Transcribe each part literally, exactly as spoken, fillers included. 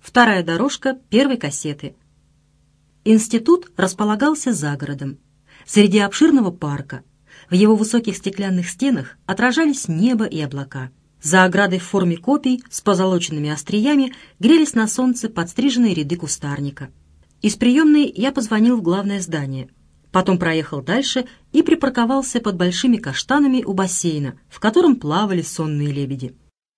вторая дорожка первой кассеты. Институт располагался за городом, среди обширного парка. В его высоких стеклянных стенах отражались небо и облака. За оградой в форме копий с позолоченными остриями грелись на солнце подстриженные ряды кустарника. Из приемной я позвонил в главное здание. Потом проехал дальше и припарковался под большими каштанами у бассейна, в котором плавали сонные лебеди.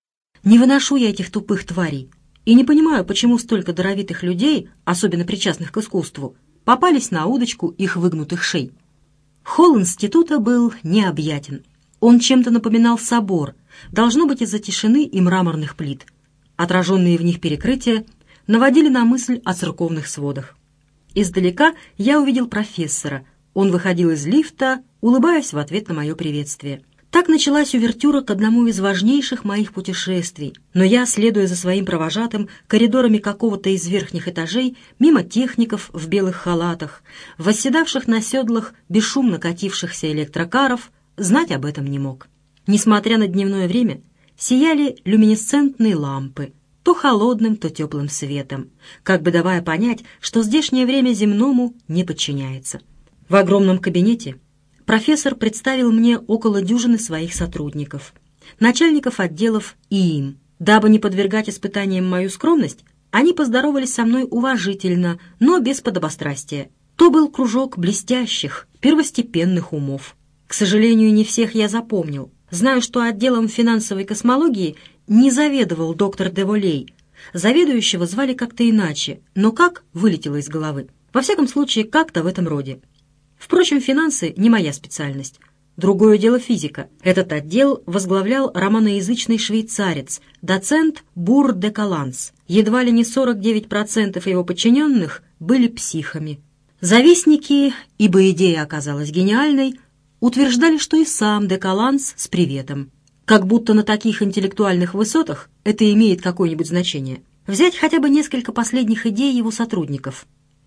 Не выношу я этих тупых тварей и не понимаю, почему столько даровитых людей, особенно причастных к искусству, попались на удочку их выгнутых шей. Холл института был необъятен. Он чем-то напоминал собор, должно быть из-за тишины и мраморных плит. Отраженные в них перекрытия наводили на мысль о церковных сводах. Издалека я увидел профессора. Он выходил из лифта, улыбаясь в ответ на мое приветствие. Так началась увертюра к одному из важнейших моих путешествий, но я, следуя за своим провожатым коридорами какого-то из верхних этажей, мимо техников в белых халатах, восседавших на седлах бесшумно катившихся электрокаров, знать об этом не мог. Несмотря на дневное время, сияли люминесцентные лампы, то холодным, то теплым светом, как бы давая понять, что здешнее время земному не подчиняется. В огромном кабинете профессор представил мне около дюжины своих сотрудников, начальников отделов и им. Дабы не подвергать испытаниям мою скромность, они поздоровались со мной уважительно, но без подобострастия. То был кружок блестящих, первостепенных умов. К сожалению, не всех я запомнил. Знаю, что отделом финансовой космологии не заведовал доктор де Волей. Заведующего звали как-то иначе, но как — вылетело из головы. Во всяком случае, как-то в этом роде. Впрочем, финансы не моя специальность. Другое дело физика. Этот отдел возглавлял романоязычный швейцарец, доцент Бур де Каланс. Едва ли не сорок девять процентов его подчиненных были психами. Завистники, ибо идея оказалась гениальной, утверждали, что и сам де Каланс с приветом. Как будто на таких интеллектуальных высотах это имеет какое-нибудь значение. Взять хотя бы несколько последних идей его сотрудников.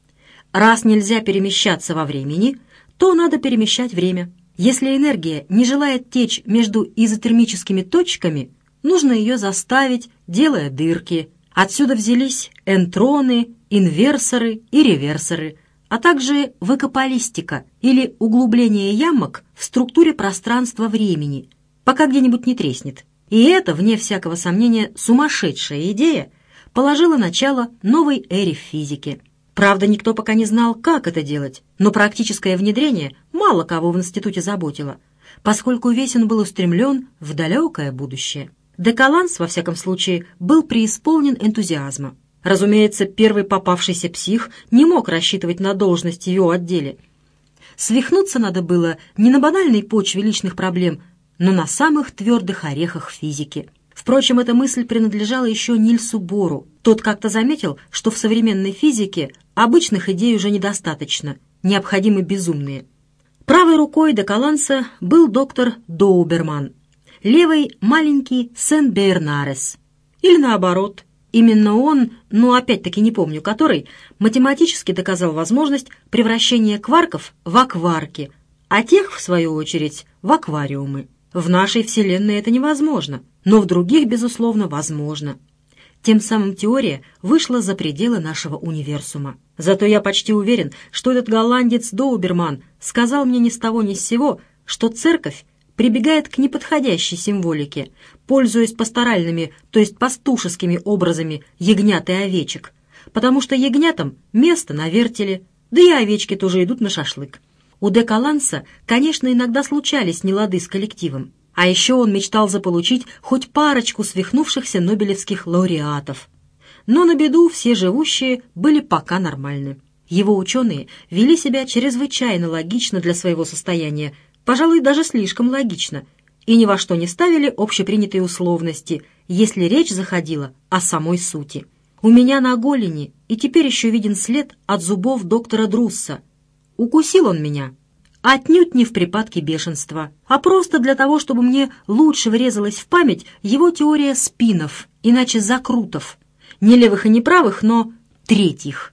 Раз нельзя перемещаться во времени, то надо перемещать время. Если энергия не желает течь между изотермическими точками, нужно ее заставить, делая дырки. Отсюда взялись энтроны, инверсоры и реверсоры, а также выкопалистика или углубление ямок в структуре пространства-времени, пока где-нибудь не треснет. И это, вне всякого сомнения, сумасшедшая идея положила начало новой эре в физике. Правда, никто пока не знал, как это делать, но практическое внедрение мало кого в институте заботило, поскольку весь он был устремлен в далекое будущее. Де Каланс, во всяком случае, был преисполнен энтузиазма. Разумеется, первый попавшийся псих не мог рассчитывать на должность в его отделе. Свихнуться надо было не на банальной почве личных проблем, но на самых твердых орехах физики. Впрочем, эта мысль принадлежала еще Нильсу Бору. Тот как-то заметил, что в современной физике обычных идей уже недостаточно, необходимы безумные. Правой рукой де Каланса был доктор Доуберман, левой — маленький Сен-Бернарес. Или наоборот, именно он, но опять-таки не помню который, математически доказал возможность превращения кварков в акварки, а тех, в свою очередь, в аквариумы. В нашей Вселенной это невозможно, но в других, безусловно, возможно. Тем самым теория вышла за пределы нашего универсума. Зато я почти уверен, что этот голландец Доуберман сказал мне ни с того ни с сего, что церковь прибегает к неподходящей символике, пользуясь пасторальными, то есть пастушескими образами ягнят и овечек, потому что ягнятам место на вертеле, да и овечки тоже идут на шашлык. У де Каланса, конечно, иногда случались нелады с коллективом, а еще он мечтал заполучить хоть парочку свихнувшихся нобелевских лауреатов. Но на беду все живущие были пока нормальны. Его ученые вели себя чрезвычайно логично для своего состояния, пожалуй, даже слишком логично, и ни во что не ставили общепринятые условности, если речь заходила о самой сути. У меня на голени и теперь еще виден след от зубов доктора Друсса. Укусил он меня отнюдь не в припадке бешенства, а просто для того, чтобы мне лучше врезалась в память его теория спинов, иначе закрутов, не левых и не правых, но третьих.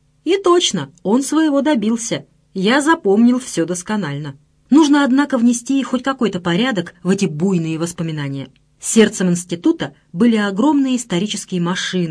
И точно, он своего добился, я запомнил все досконально. Нужно, однако, внести хоть какой-то порядок в эти буйные воспоминания. Сердцем института были огромные исторические машины,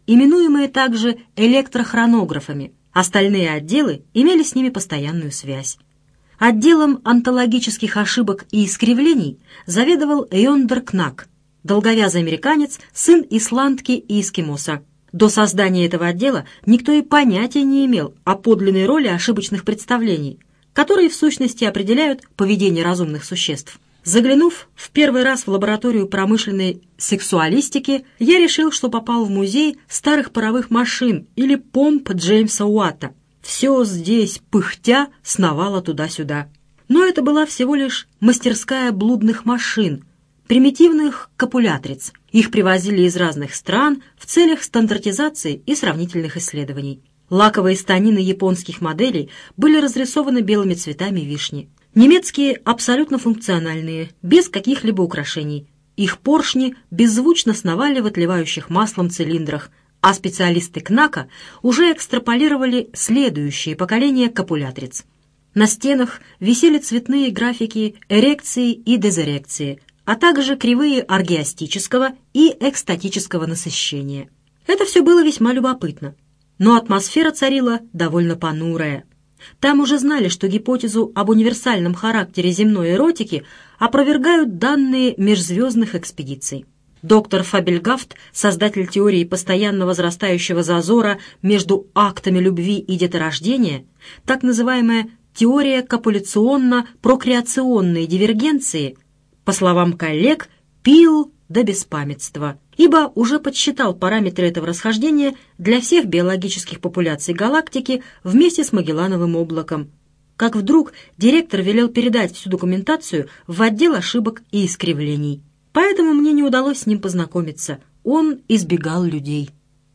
именуемые также электрохронографами. Остальные отделы имели с ними постоянную связь. Отделом онтологических ошибок и искривлений заведовал Йондер Кнак, долговязый американец, сын исландки и эскимоса. До создания этого отдела никто и понятия не имел о подлинной роли ошибочных представлений, которые в сущности определяют поведение разумных существ. Заглянув в первый раз в лабораторию промышленной сексуалистики, я решил, что попал в музей старых паровых машин или помп Джеймса Уатта. Все здесь, пыхтя, сновало туда-сюда. Но это была всего лишь мастерская блудных машин, примитивных копулятриц. Их привозили из разных стран в целях стандартизации и сравнительных исследований. Лаковые станины японских моделей были разрисованы белыми цветами вишни. Немецкие абсолютно функциональные, без каких-либо украшений. Их поршни беззвучно сновали в отливающих маслом цилиндрах, а специалисты Кнака уже экстраполировали следующие поколения копулятриц. На стенах висели цветные графики эрекции и дезэрекции, а также кривые оргиастического и экстатического насыщения. Это все было весьма любопытно, но атмосфера царила довольно понурая. Там уже знали, что гипотезу об универсальном характере земной эротики опровергают данные межзвездных экспедиций. Доктор Фабельгафт, создатель теории постоянно возрастающего зазора между актами любви и деторождения, так называемая теория копуляционно-прокреационной дивергенции, по словам коллег, пил до беспамятства, ибо уже подсчитал параметры этого расхождения для всех биологических популяций галактики вместе с Магеллановым облаком. Как вдруг директор велел передать всю документацию в отдел ошибок и искривлений. Поэтому мне не удалось с ним познакомиться. Он избегал людей.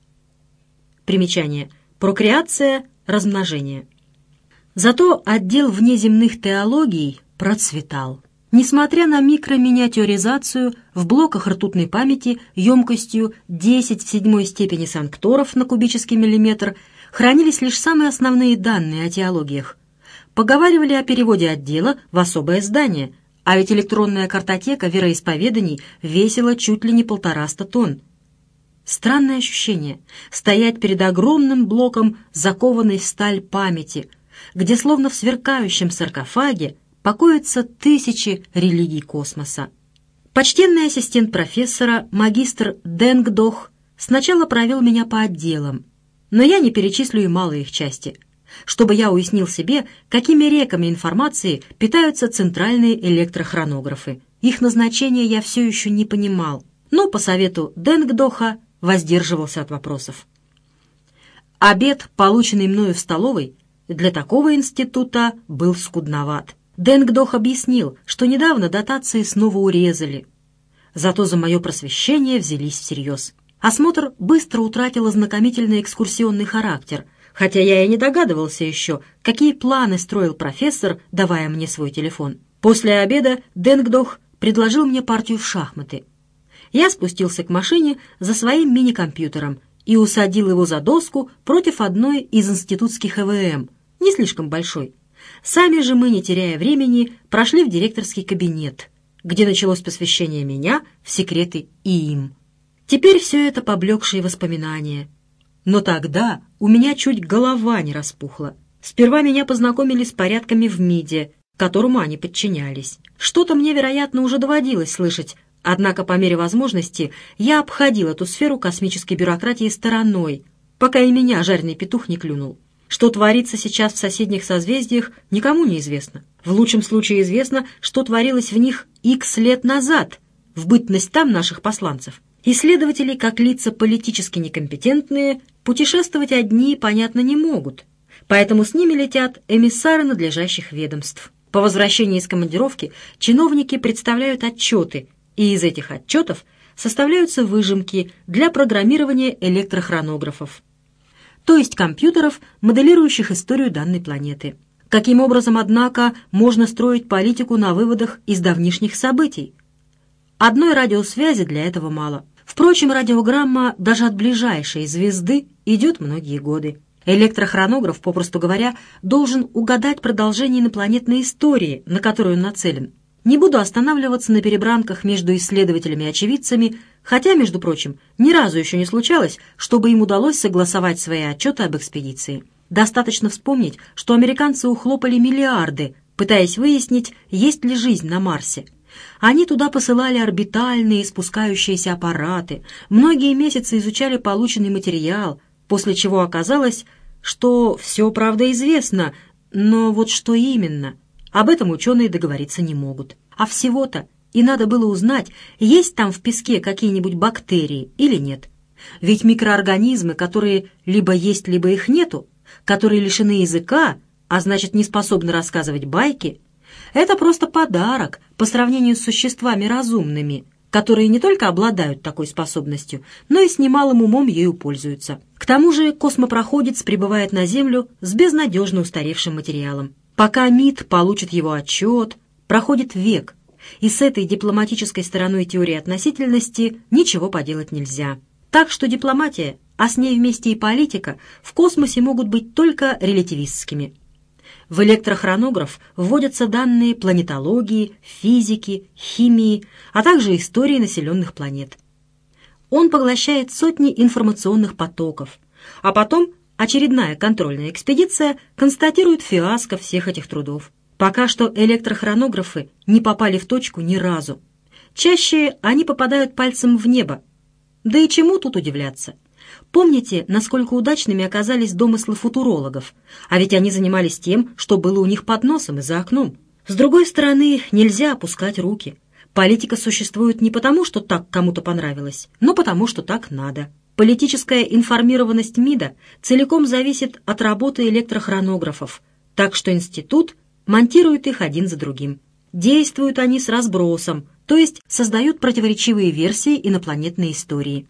Примечание. Прокреация, размножение. Зато отдел внеземных теологий процветал. Несмотря на микроминиатюризацию, в блоках ртутной памяти емкостью десять в седьмой степени санкторов на кубический миллиметр хранились лишь самые основные данные о теологиях. Поговаривали о переводе отдела в особое здание, а ведь электронная картотека вероисповеданий весила чуть ли не полтораста тонн. Странное ощущение — стоять перед огромным блоком, закованной в сталь памяти, где словно в сверкающем саркофаге покоятся тысячи религий космоса. Почтенный ассистент профессора, магистр Денгдох, сначала провел меня по отделам, но я не перечислю и малые их части, чтобы я уяснил себе, какими реками информации питаются центральные электрохронографы. Их назначение я все еще не понимал, но по совету Денгдоха воздерживался от вопросов. Обед, полученный мною в столовой, для такого института был скудноват. Денгдох объяснил, что недавно дотации снова урезали. Зато за мое просвещение взялись всерьез. Осмотр быстро утратил ознакомительный экскурсионный характер, хотя я и не догадывался еще, какие планы строил профессор, давая мне свой телефон. После обеда Денгдох предложил мне партию в шахматы. Я спустился к машине за своим мини-компьютером и усадил его за доску против одной из институтских ЭВМ, не слишком большой. Сами же мы, не теряя времени, прошли в директорский кабинет, где началось посвящение меня в секреты ИИМ. Теперь все это поблекшие воспоминания. Но тогда у меня чуть голова не распухла. Сперва меня познакомили с порядками в МИДе, которому они подчинялись. Что-то мне, вероятно, уже доводилось слышать, однако по мере возможности я обходил эту сферу космической бюрократии стороной, пока и меня жареный петух не клюнул. Что творится сейчас в соседних созвездиях, никому не известно. В лучшем случае известно, что творилось в них икс лет назад, в бытность там наших посланцев. Исследователи, как лица политически некомпетентные, путешествовать одни, понятно, не могут. Поэтому с ними летят эмиссары надлежащих ведомств. По возвращении из командировки чиновники представляют отчеты, и из этих отчетов составляются выжимки для программирования электрохронографов, то есть компьютеров, моделирующих историю данной планеты. Каким образом, однако, можно строить политику на выводах из давнишних событий? Одной радиосвязи для этого мало. Впрочем, радиограмма даже от ближайшей звезды идет многие годы. Электрохронограф, попросту говоря, должен угадать продолжение инопланетной истории, на которую он нацелен. Не буду останавливаться на перебранках между исследователями и очевидцами, Хотя, между прочим, ни разу еще не случалось, чтобы им удалось согласовать свои отчеты об экспедиции. Достаточно вспомнить, что американцы ухлопали миллиарды, пытаясь выяснить, есть ли жизнь на Марсе. Они туда посылали орбитальные спускающиеся аппараты, многие месяцы изучали полученный материал, после чего оказалось, что все, правда, известно, но вот что именно, об этом ученые договориться не могут. А всего-то и надо было узнать, есть там в песке какие-нибудь бактерии или нет. Ведь микроорганизмы, которые либо есть, либо их нету, которые лишены языка, а значит не способны рассказывать байки, это просто подарок по сравнению с существами разумными, которые не только обладают такой способностью, но и с немалым умом ею пользуются. К тому же космопроходец прибывает на Землю с безнадежно устаревшим материалом. Пока МИД получит его отчет, проходит век, и с этой дипломатической стороной теории относительности ничего поделать нельзя. Так что дипломатия, а с ней вместе и политика, в космосе могут быть только релятивистскими. В электрохронограф вводятся данные планетологии, физики, химии, а также истории населенных планет. Он поглощает сотни информационных потоков, а потом очередная контрольная экспедиция констатирует фиаско всех этих трудов. Пока что электрохронографы не попали в точку ни разу. Чаще они попадают пальцем в небо. Да и чему тут удивляться? Помните, насколько удачными оказались домыслы футурологов? А ведь они занимались тем, что было у них под носом и за окном. С другой стороны, нельзя опускать руки. Политика существует не потому, что так кому-то понравилось, но потому, что так надо. Политическая информированность МИДа целиком зависит от работы электрохронографов, так что институт монтирует их один за другим. Действуют они с разбросом, то есть создают противоречивые версии инопланетной истории.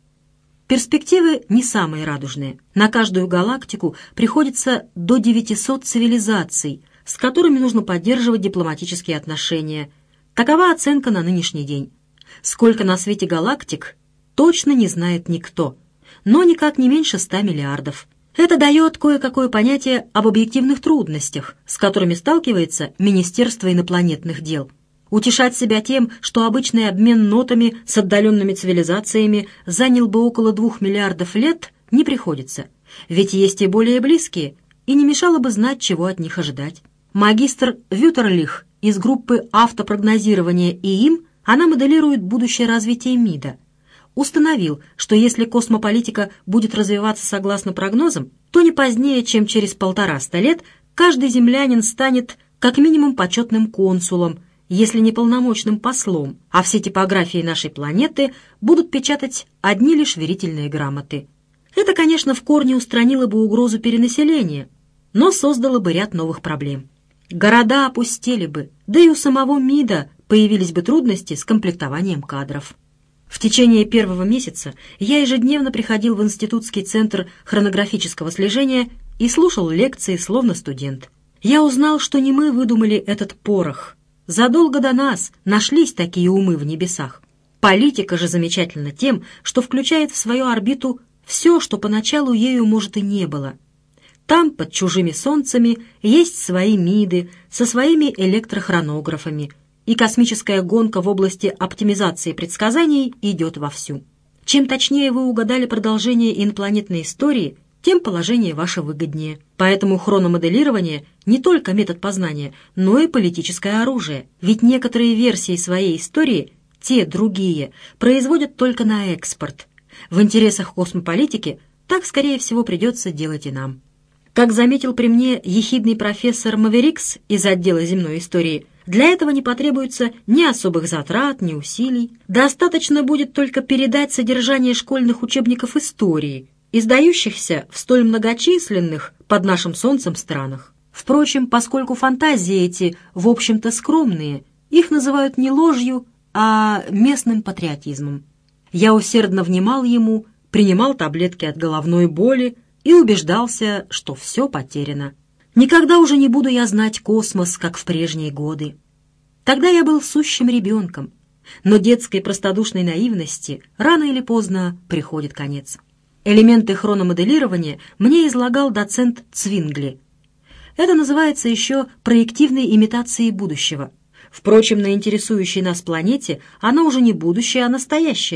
Перспективы не самые радужные. На каждую галактику приходится до девятисот цивилизаций, с которыми нужно поддерживать дипломатические отношения. Такова оценка на нынешний день. Сколько на свете галактик, точно не знает никто, но никак не меньше ста миллиардов. Это дает кое-какое понятие об объективных трудностях, с которыми сталкивается Министерство инопланетных дел. Утешать себя тем, что обычный обмен нотами с отдаленными цивилизациями занял бы около двух миллиардов лет, не приходится. Ведь есть и более близкие, и не мешало бы знать, чего от них ожидать. Магистр Вютерлих из группы автопрогнозирования ИИМ, она моделирует будущее развитие МИДа. Установил, что если космополитика будет развиваться согласно прогнозам, то не позднее, чем через полтораста лет, каждый землянин станет как минимум почетным консулом, если не полномочным послом, а все типографии нашей планеты будут печатать одни лишь верительные грамоты. Это, конечно, в корне устранило бы угрозу перенаселения, но создало бы ряд новых проблем. Города опустели бы, да и у самого МИДа появились бы трудности с комплектованием кадров. В течение первого месяца я ежедневно приходил в Институтский центр хронографического слежения и слушал лекции словно студент. Я узнал, что не мы выдумали этот порох. Задолго до нас нашлись такие умы в небесах. Политика же замечательна тем, что включает в свою орбиту все, что поначалу ею, может, и не было. Там, под чужими солнцами, есть свои МИДы со своими электрохронографами, и космическая гонка в области оптимизации предсказаний идет вовсю. Чем точнее вы угадали продолжение инопланетной истории, тем положение ваше выгоднее. Поэтому хрономоделирование не только метод познания, но и политическое оружие. Ведь некоторые версии своей истории, те другие, производят только на экспорт. В интересах космополитики так, скорее всего, придется делать и нам. Как заметил при мне ехидный профессор Маверикс из отдела земной истории, для этого не потребуется ни особых затрат, ни усилий. Достаточно будет только передать содержание школьных учебников истории, издающихся в столь многочисленных под нашим солнцем странах. Впрочем, поскольку фантазии эти, в общем-то, скромные, их называют не ложью, а местным патриотизмом. Я усердно внимал ему, принимал таблетки от головной боли и убеждался, что все потеряно. Никогда уже не буду я знать космос, как в прежние годы. Тогда я был сущим ребенком, но детской простодушной наивности рано или поздно приходит конец. Элементы хрономоделирования мне излагал доцент Цвингли. Это называется еще проективной имитацией будущего. Впрочем, на интересующей нас планете оно уже не будущее, а настоящее.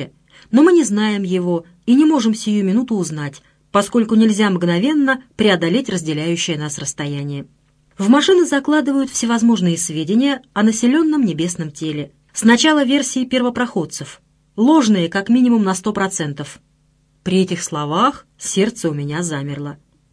но мы не знаем его и не можем сию минуту узнать, поскольку нельзя мгновенно преодолеть разделяющее нас расстояние. В машины закладывают всевозможные сведения о населенном небесном теле. Сначала версии первопроходцев, ложные как минимум на сто процентов. При этих словах сердце у меня замерло.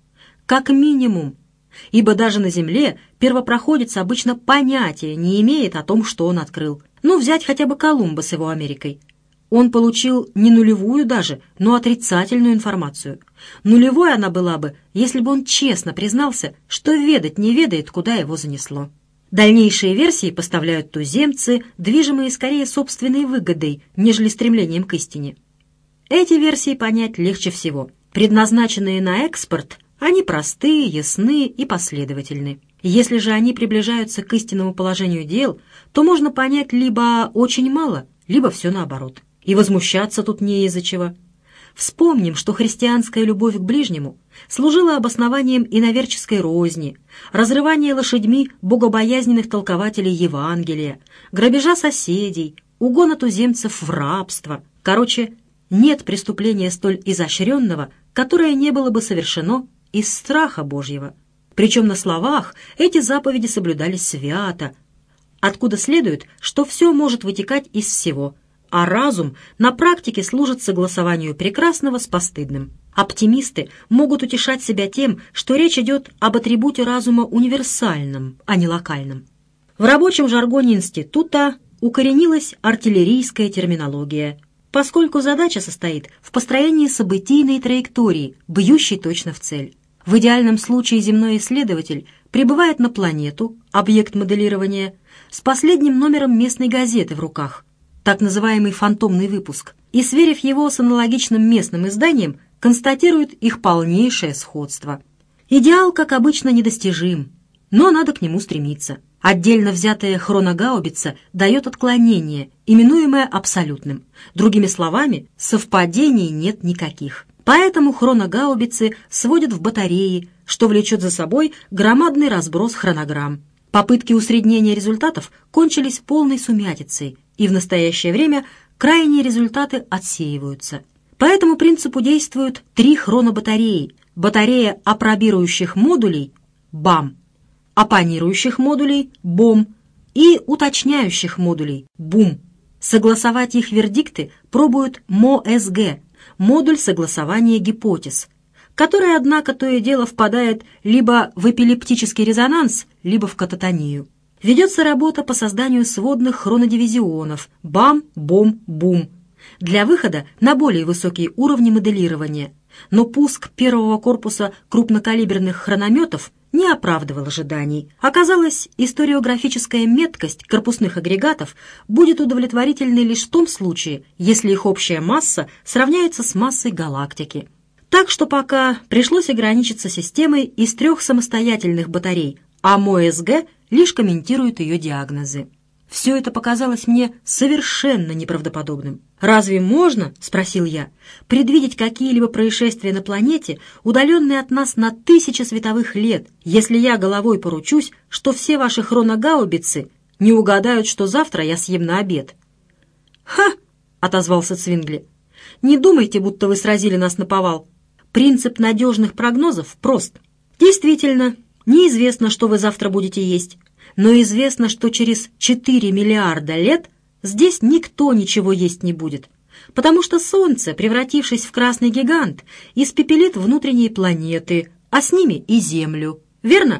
Как минимум, ибо даже на Земле первопроходец обычно понятия не имеет о том, что он открыл. Ну, взять хотя бы Колумба с его Америкой. Он получил не нулевую даже, но отрицательную информацию. Нулевой она была бы, если бы он честно признался, что ведать не ведает, куда его занесло. Дальнейшие версии поставляют туземцы, движимые скорее собственной выгодой, нежели стремлением к истине. Эти версии понять легче всего. Предназначенные на экспорт, они простые, ясны и последовательны. Если же они приближаются к истинному положению дел, то можно понять либо очень мало, либо все наоборот. И возмущаться тут не из-за чего. Вспомним, что христианская любовь к ближнему служила обоснованием иноверческой розни, разрывания лошадьми богобоязненных толкователей Евангелия, грабежа соседей, угона туземцев в рабство. Короче, нет преступления столь изощренного, которое не было бы совершено из страха Божьего. Причем на словах эти заповеди соблюдались свято, откуда следует, что все может вытекать из всего, а разум на практике служит согласованию прекрасного с постыдным. Оптимисты могут утешать себя тем, что речь идет об атрибуте разума универсальном, а не локальном. В рабочем жаргоне института укоренилась артиллерийская терминология, поскольку задача состоит в построении событийной траектории, бьющей точно в цель. В идеальном случае земной исследователь прибывает на планету, объект моделирования, с последним номером местной газеты в руках, так называемый фантомный выпуск, и, сверив его с аналогичным местным изданием, констатирует их полнейшее сходство. Идеал, как обычно, недостижим, но надо к нему стремиться. Отдельно взятая хроногаубица дает отклонение, именуемое абсолютным. Другими словами, совпадений нет никаких. Поэтому хроногаубицы сводят в батареи, что влечет за собой громадный разброс хронограмм. Попытки усреднения результатов кончились полной сумятицей, и в настоящее время крайние результаты отсеиваются. По этому принципу действуют три хронобатареи. Батарея апробирующих модулей – БАМ, оппонирующих модулей – БОМ и уточняющих модулей – БУМ. Согласовать их вердикты пробуют МОСГ – модуль согласования гипотез, который, однако, то и дело впадает либо в эпилептический резонанс, либо в кататонию. Ведется работа по созданию сводных хронодивизионов БАМ, БОМ, БУМ для выхода на более высокие уровни моделирования, но пуск первого корпуса крупнокалиберных хронометов не оправдывал ожиданий. Оказалось, историографическая меткость корпусных агрегатов будет удовлетворительной лишь в том случае, если их общая масса сравняется с массой галактики. Так что пока пришлось ограничиться системой из трех самостоятельных батарей, а МОСГ лишь комментирует ее диагнозы. Все это показалось мне совершенно неправдоподобным. «Разве можно, — спросил я, — предвидеть какие-либо происшествия на планете, удаленные от нас на тысячи световых лет, если я головой поручусь, что все ваши хроногаубицы не угадают, что завтра я съем на обед?» «Ха!» — отозвался Цвингли. «Не думайте, будто вы сразили нас наповал. Принцип надежных прогнозов прост. Действительно, неизвестно, что вы завтра будете есть, но известно, что через четыре миллиарда лет здесь никто ничего есть не будет, потому что Солнце, превратившись в красный гигант, испепелит внутренние планеты, а с ними и Землю. Верно?»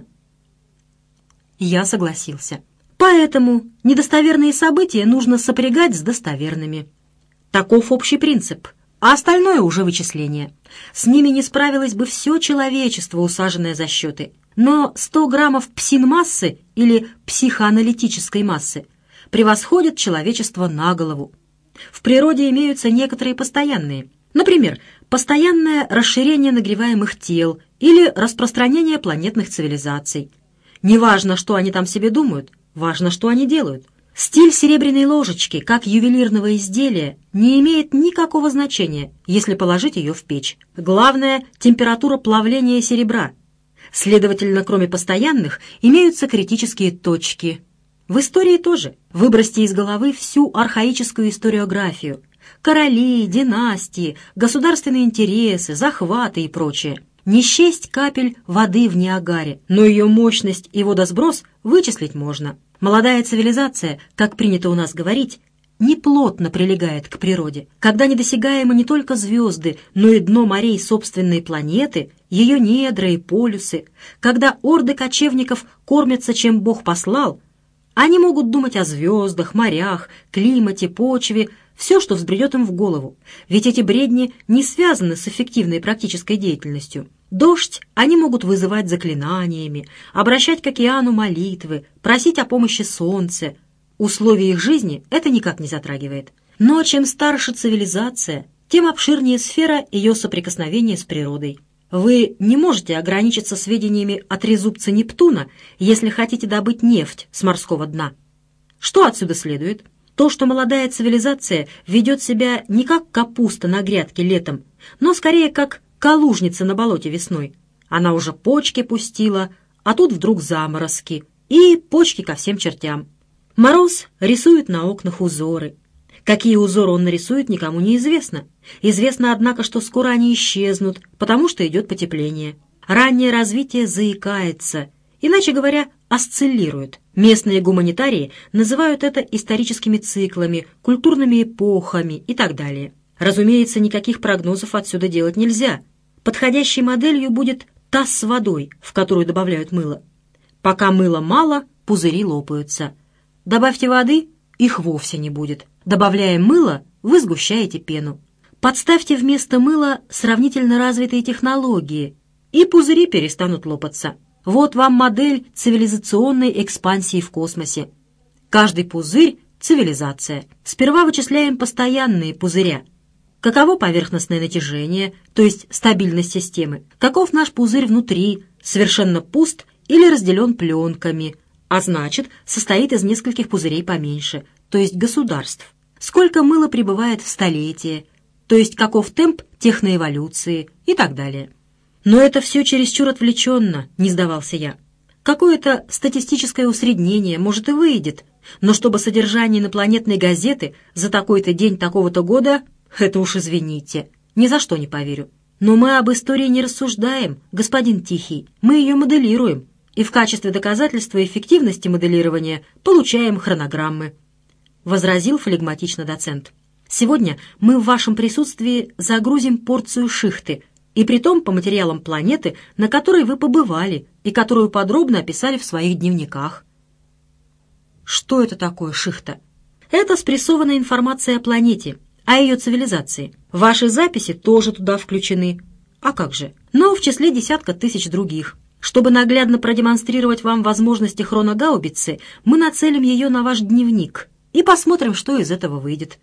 Я согласился. Поэтому недостоверные события нужно сопрягать с достоверными. Таков общий принцип, а остальное уже вычисление. С ними не справилось бы все человечество, усаженное за счеты. Но сто граммов псинмассы или психоаналитической массы превосходят человечество на голову. В природе имеются некоторые постоянные. Например, постоянное расширение нагреваемых тел или распространение планетных цивилизаций. Неважно, что они там себе думают, важно, что они делают. Стиль серебряной ложечки, как ювелирного изделия, не имеет никакого значения, если положить ее в печь. Главное – температура плавления серебра. Следовательно, кроме постоянных, имеются критические точки. В истории тоже. Выбросьте из головы всю архаическую историографию. Короли, династии, государственные интересы, захваты и прочее. Не счесть капель воды в Ниагаре, но ее мощность и водосброс вычислить можно. Молодая цивилизация, как принято у нас говорить, неплотно прилегает к природе, когда недосягаемы не только звезды, но и дно морей собственной планеты, ее недра и полюсы, когда орды кочевников кормятся, чем Бог послал, они могут думать о звездах, морях, климате, почве, все, что взбредет им в голову, ведь эти бредни не связаны с эффективной практической деятельностью. Дождь они могут вызывать заклинаниями, обращать к океану молитвы, просить о помощи солнца. Условия их жизни это никак не затрагивает. Но чем старше цивилизация, тем обширнее сфера ее соприкосновения с природой. Вы не можете ограничиться сведениями о трезубце Нептуна, если хотите добыть нефть с морского дна. Что отсюда следует? То, что молодая цивилизация ведет себя не как капуста на грядке летом, но скорее как калужница на болоте весной. Она уже почки пустила, а тут вдруг заморозки, и почки ко всем чертям. Мороз рисует на окнах узоры. Какие узоры он нарисует, никому не известно. Известно, однако, что скоро они исчезнут, потому что идет потепление. Раннее развитие заикается, иначе говоря, осциллирует. Местные гуманитарии называют это историческими циклами, культурными эпохами и так далее. Разумеется, никаких прогнозов отсюда делать нельзя. Подходящей моделью будет таз с водой, в которую добавляют мыло. Пока мыла мало, пузыри лопаются. Добавьте воды, их вовсе не будет. Добавляя мыло, вы сгущаете пену. Подставьте вместо мыла сравнительно развитые технологии, и пузыри перестанут лопаться. Вот вам модель цивилизационной экспансии в космосе. Каждый пузырь — цивилизация. Сперва вычисляем постоянные пузыря. Каково поверхностное натяжение, то есть стабильность системы? Каков наш пузырь внутри, совершенно пуст или разделен пленками, а значит, состоит из нескольких пузырей поменьше, то есть государств? Сколько мыла пребывает в столетие, то есть каков темп техноэволюции и так далее. Но это все чересчур отвлеченно, не сдавался я. Какое-то статистическое усреднение, может, и выйдет, но чтобы содержание инопланетной газеты за такой-то день такого-то года, это уж извините, ни за что не поверю. Но мы об истории не рассуждаем, господин Тихий, мы ее моделируем, и в качестве доказательства эффективности моделирования получаем хронограммы», — возразил флегматично доцент. «Сегодня мы в вашем присутствии загрузим порцию шихты, и притом по материалам планеты, на которой вы побывали и которую подробно описали в своих дневниках». Что это такое шихта? Это спрессованная информация о планете, о ее цивилизации. Ваши записи тоже туда включены. А как же? Но в числе десятка тысяч других. Чтобы наглядно продемонстрировать вам возможности хроногаубицы, мы нацелим ее на ваш дневник и посмотрим, что из этого выйдет.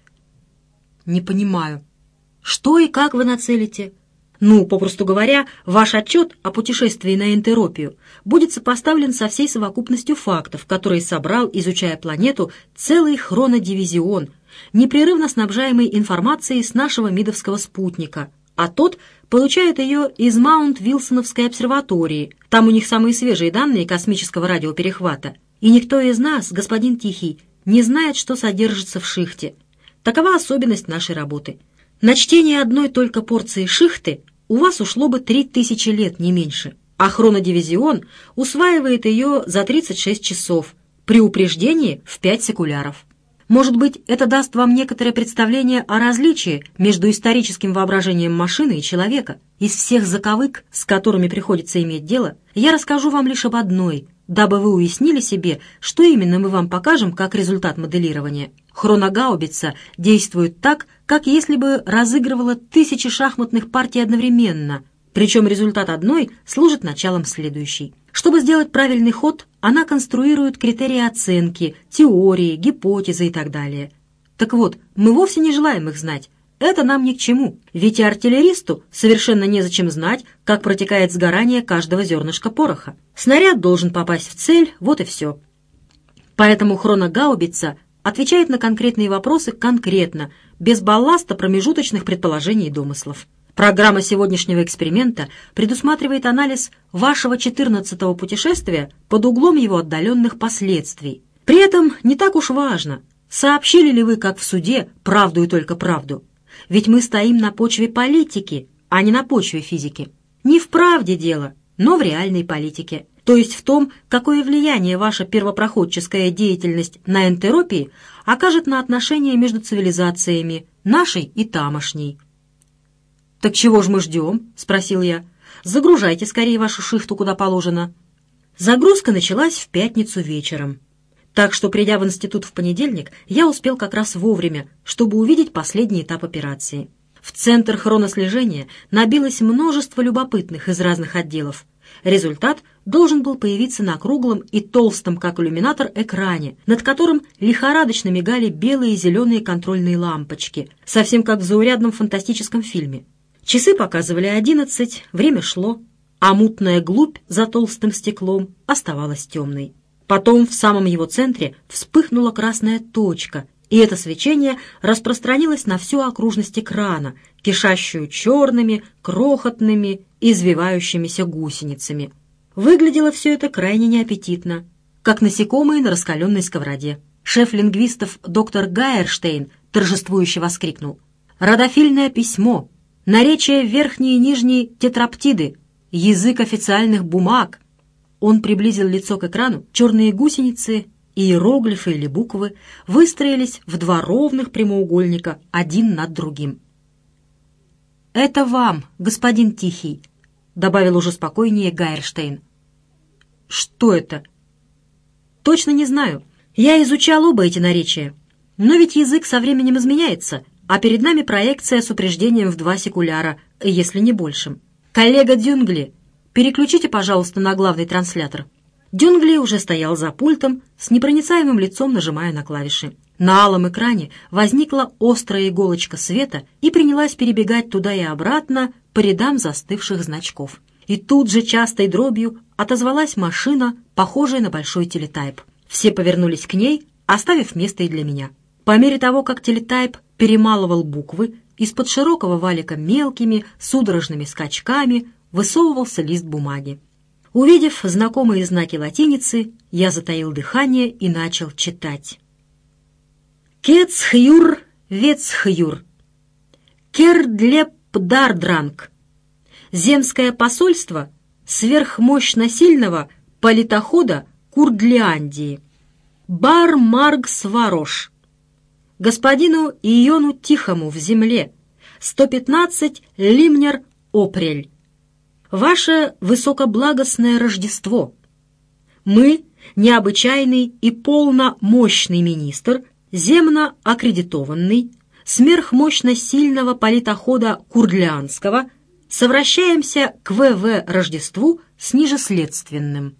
Не понимаю. Что и как вы нацелите? Ну, попросту говоря, ваш отчет о путешествии на Энтеропию будет сопоставлен со всей совокупностью фактов, которые собрал, изучая планету, целый хронодивизион, непрерывно снабжаемый информацией с нашего мидовского спутника, а тот получает ее из Маунт-Вилсоновской обсерватории. Там у них самые свежие данные космического радиоперехвата. И никто из нас, господин Тихий, не знает, что содержится в шихте. Такова особенность нашей работы. На чтение одной только порции шихты у вас ушло бы три тысячи лет, не меньше, а хронодивизион усваивает ее за тридцать шесть часов, при упреждении в пять секуляров. Может быть, это даст вам некоторое представление о различии между историческим воображением машины и человека. Из всех заковык, с которыми приходится иметь дело, я расскажу вам лишь об одной, дабы вы уяснили себе, что именно мы вам покажем как результат моделирования. Хроногаубица действует так, как если бы разыгрывала тысячи шахматных партий одновременно, причем результат одной служит началом следующей. Чтобы сделать правильный ход, она конструирует критерии оценки, теории, гипотезы и так далее. Так вот, мы вовсе не желаем их знать. Это нам ни к чему, ведь и артиллеристу совершенно незачем знать, как протекает сгорание каждого зернышка пороха. Снаряд должен попасть в цель, вот и все. Поэтому хроногаубица отвечает на конкретные вопросы конкретно, без балласта промежуточных предположений и домыслов. Программа сегодняшнего эксперимента предусматривает анализ вашего четырнадцатого путешествия под углом его отдаленных последствий. При этом не так уж важно, Сообщили ли вы, как в суде, правду и только правду? Ведь мы стоим на почве политики, а не на почве физики. Не в правде дело, но в реальной политике. То есть в том, какое влияние ваша первопроходческая деятельность на энтеропии окажет на отношения между цивилизациями, нашей и тамошней. «Так чего ж мы ждем?» — спросил я. «Загружайте скорее вашу шихту куда положено». Загрузка началась в пятницу вечером. Так что, придя в институт в понедельник, я успел как раз вовремя, чтобы увидеть последний этап операции. В центр хронослежения набилось множество любопытных из разных отделов. Результат должен был появиться на круглом и толстом, как иллюминатор, экране, над которым лихорадочно мигали белые и зеленые контрольные лампочки, совсем как в заурядном фантастическом фильме. Часы показывали одиннадцать, время шло, а мутная глубь за толстым стеклом оставалась темной. Потом в самом его центре вспыхнула красная точка, и это свечение распространилось на всю окружность экрана, кишащую черными, крохотными, извивающимися гусеницами. Выглядело все это крайне неаппетитно, как насекомые на раскаленной сковороде. Шеф лингвистов доктор Гайерштейн торжествующе воскликнул: «Родофильное письмо! Наречие верхней и нижней тетраптиды! Язык официальных бумаг!» Он приблизил лицо к экрану, черные гусеницы, иероглифы или буквы выстроились в два ровных прямоугольника, один над другим. «Это вам, господин Тихий», — добавил уже спокойнее Гайерштейн. «Что это?» «Точно не знаю. Я изучал оба эти наречия. Но ведь язык со временем изменяется, а перед нами проекция с упреждением в два секуляра, если не большим. Коллега Дюнгли, переключите, пожалуйста, на главный транслятор». Дюнгли уже стоял за пультом, с непроницаемым лицом нажимая на клавиши. На алом экране возникла острая иголочка света и принялась перебегать туда и обратно по рядам застывших значков. И тут же частой дробью отозвалась машина, похожая на большой телетайп. Все повернулись к ней, оставив место и для меня. По мере того, как телетайп перемалывал буквы, из-под широкого валика мелкими, судорожными скачками высовывался лист бумаги. Увидев знакомые знаки латиницы, я затаил дыхание и начал читать. «Кецхюр вецхюр, кердлепдардранг, земское посольство сверхмощно сильного политохода Курдлиандии, бар-марг сварош, господину Иону Тихому в земле, сто пятнадцать лимнер опрель. Ваше высокоблагостное Рождество. Мы, необычайный и полномощный министр, земно аккредитованный, сверхмощно сильного политохода Курдлианского, совращаемся к ВВ Рождеству с нижеследственным.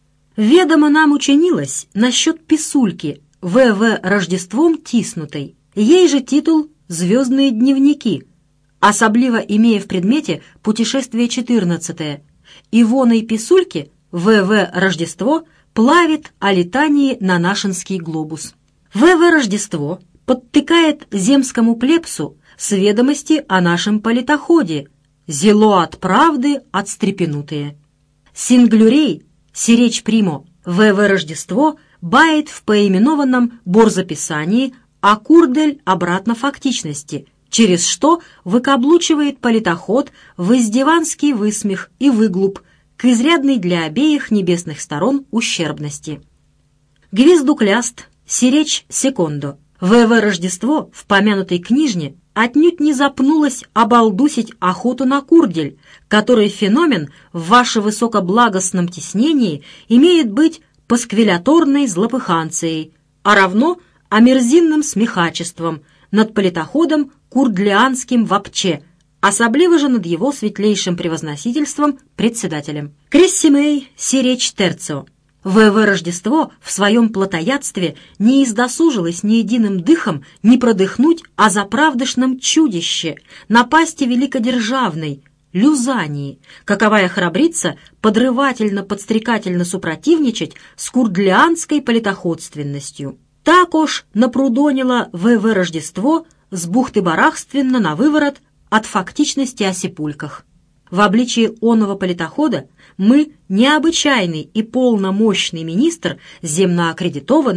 Ведомо нам учинилось насчет писульки ВВ Рождеством тиснутой, ей же титул «Звездные дневники», особливо имея в предмете путешествие четырнадцатое, Ивоной писульки ВВ Рождество плавит о летании на нашинский глобус. ВВ Рождество подтыкает земскому плебсу с ведомости о нашем политоходе, зело от правды отстрепенутые. Синглюрей, сиречь примо, ВВ Рождество бает в поименованном борзописании, а курдель обратно фактичности, через что выкаблучивает политоход в издеванский высмех и выглуп к изрядной для обеих небесных сторон ущербности. Гвиздукляст, сиречь секондо, ВВ Рождество в помянутой книжне отнюдь не запнулась обалдусить охоту на курдель, который феномен в ваше высокоблагостном тиснении имеет быть пасквиляторной злопыханцией, а равно омерзинным смехачеством над политоходом курдлианским вообще, особливо же над его светлейшим превозносительством председателем. Крессимей сиречь терцио. ВВ Рождество в своем плотоядстве не издосужилось ни единым дыхом не продыхнуть о заправдышном чудище, напасти великодержавной, Люзании, каковая храбрится подрывательно-подстрекательно супротивничать с курдлианской политоходственностью. Так уж напрудонило ВВ Рождество с бухты-барахственно на выворот от фактичности о сипульках. В обличии оного политохода мы, необычайный и полномощный министр, земноаккредитованный,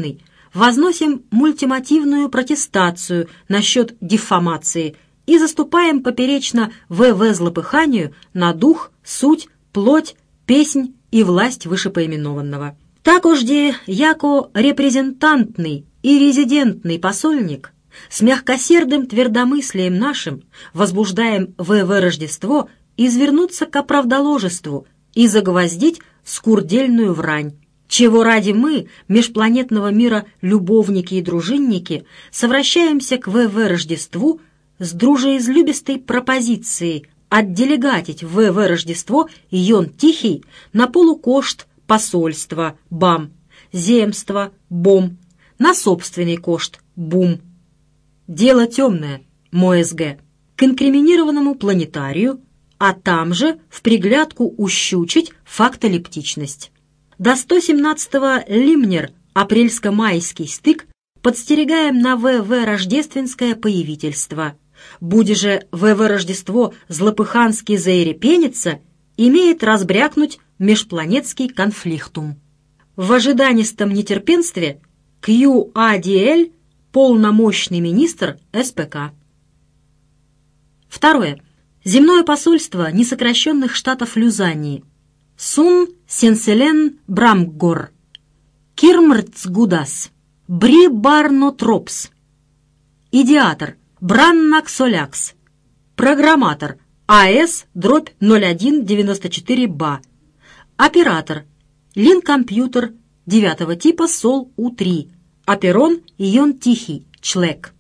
возносим мультимотивную протестацию насчет диффамации и заступаем поперечно В.В. злопыханию на дух, суть, плоть, песнь и власть вышепоименованного. Такожде, яко репрезентантный и резидентный посольник, с мягкосердым твердомыслием нашим возбуждаем В.В. Рождество извернуться к оправдоложеству и загвоздить скурдельную врань, чего ради мы, межпланетного мира любовники и дружинники, совращаемся к В.В. Рождеству с дружеизлюбистой пропозицией отделегатить в В.В. Рождество Йон Тихий на полукошт посольства БАМ, земства БОМ, на собственный кошт БУМ. Дело темное, МОСГ, к инкриминированному планетарию, а там же в приглядку ущучить фактолептичность. До сто семнадцатого Лимнер, апрельско-майский стык, подстерегаем на В.В. рождественское появительство. Буде же В.В. Рождество злопыхански заерепенится, имеет разбрякнуть межпланетский конфликтум. В ожиданистом нетерпенстве Кью А Ди Эль полномочный министр Эс Пэ Ка. Второе. Земное посольство несокращенных штатов Люзании. Сун Сенселен Брамгор. Кирмрцгудас. Бри Барнотропс. Идеатор Браннак Солякс. Программатор А С дробь ноль один девяносто четыре Ба. Оператор Лин-компьютер девятого типа Сол У три. Оперон Йон Тихий, Члек.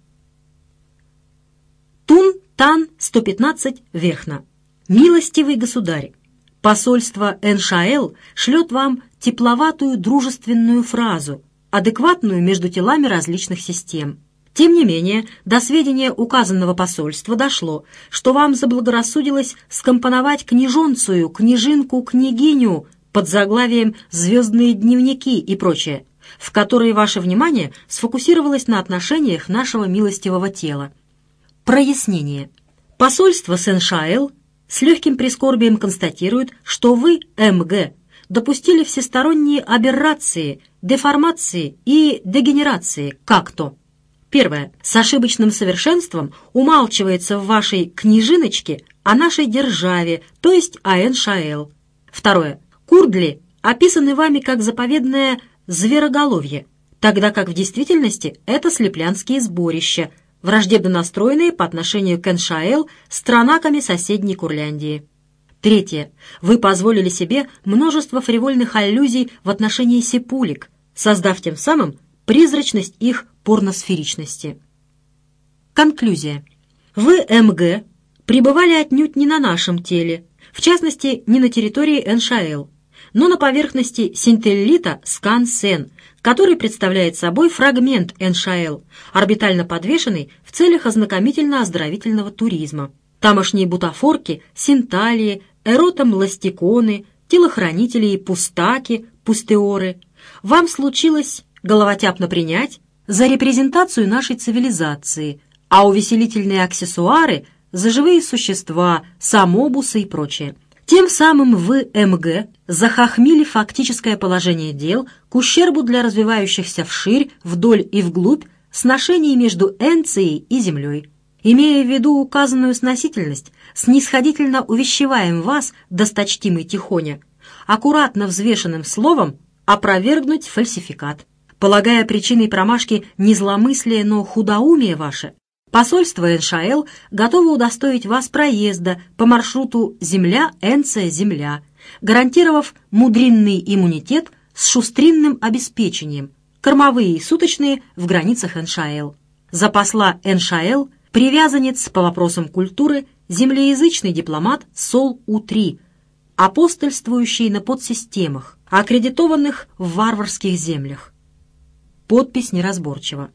Тун Тан сто пятнадцать Вехна. Милостивый государь, посольство Эн Ша Эл шлет вам тепловатую дружественную фразу, адекватную между телами различных систем. Тем не менее, до сведения указанного посольства дошло, что вам заблагорассудилось скомпоновать княжонцую, княжинку-княгиню под заглавием «Звездные дневники» и прочее, в которой ваше внимание сфокусировалось на отношениях нашего милостивого тела. Прояснение. Посольство Эн Ша Эл с легким прискорбием констатирует, что вы, Эм Гэ, допустили всесторонние аберрации, деформации и дегенерации, как то. Первое. С ошибочным совершенством умалчивается в вашей книжиночке о нашей державе, то есть о Эн Ша Эл. Второе. Курдли описаны вами как заповедное звероголовье, тогда как в действительности это слеплянские сборища, враждебно настроенные по отношению к Эн Ша Эл странаками соседней Курляндии. Третье. Вы позволили себе множество фривольных аллюзий в отношении сепулик, создав тем самым призрачность их порносферичности. Конклюзия. Вы, Эм Гэ, пребывали отнюдь не на нашем теле, в частности, не на территории Эн Ша Эл, но на поверхности синтеллита Скан-Сен, который представляет собой фрагмент Эн Ша Эл, орбитально подвешенный в целях ознакомительно-оздоровительного туризма. Тамошние бутафорки, синталии, эротомластиконы, телохранители и пустаки, пустеоры. Вам случилось головотяпно принять за репрезентацию нашей цивилизации, а увеселительные аксессуары за живые существа, самобусы и прочее. Тем самым вы, Эм Гэ, захохмили фактическое положение дел к ущербу для развивающихся вширь, вдоль и вглубь сношений между Энцией и Землей. Имея в виду указанную сносительность, снисходительно увещеваем вас, досточтимый Тихоня, аккуратно взвешенным словом опровергнуть фальсификат. Полагая причиной промашки не зломыслие, но худоумие ваше, посольство Эн Ша Эл готово удостоить вас проезда по маршруту Земля-Энция-Земля, гарантировав мудринный иммунитет с шустринным обеспечением, кормовые и суточные в границах Эн Ша Эл. За посла Эн Ша Эл привязанец по вопросам культуры, землеязычный дипломат Сол У три, апостольствующий на подсистемах, аккредитованных в варварских землях. Подпись неразборчива.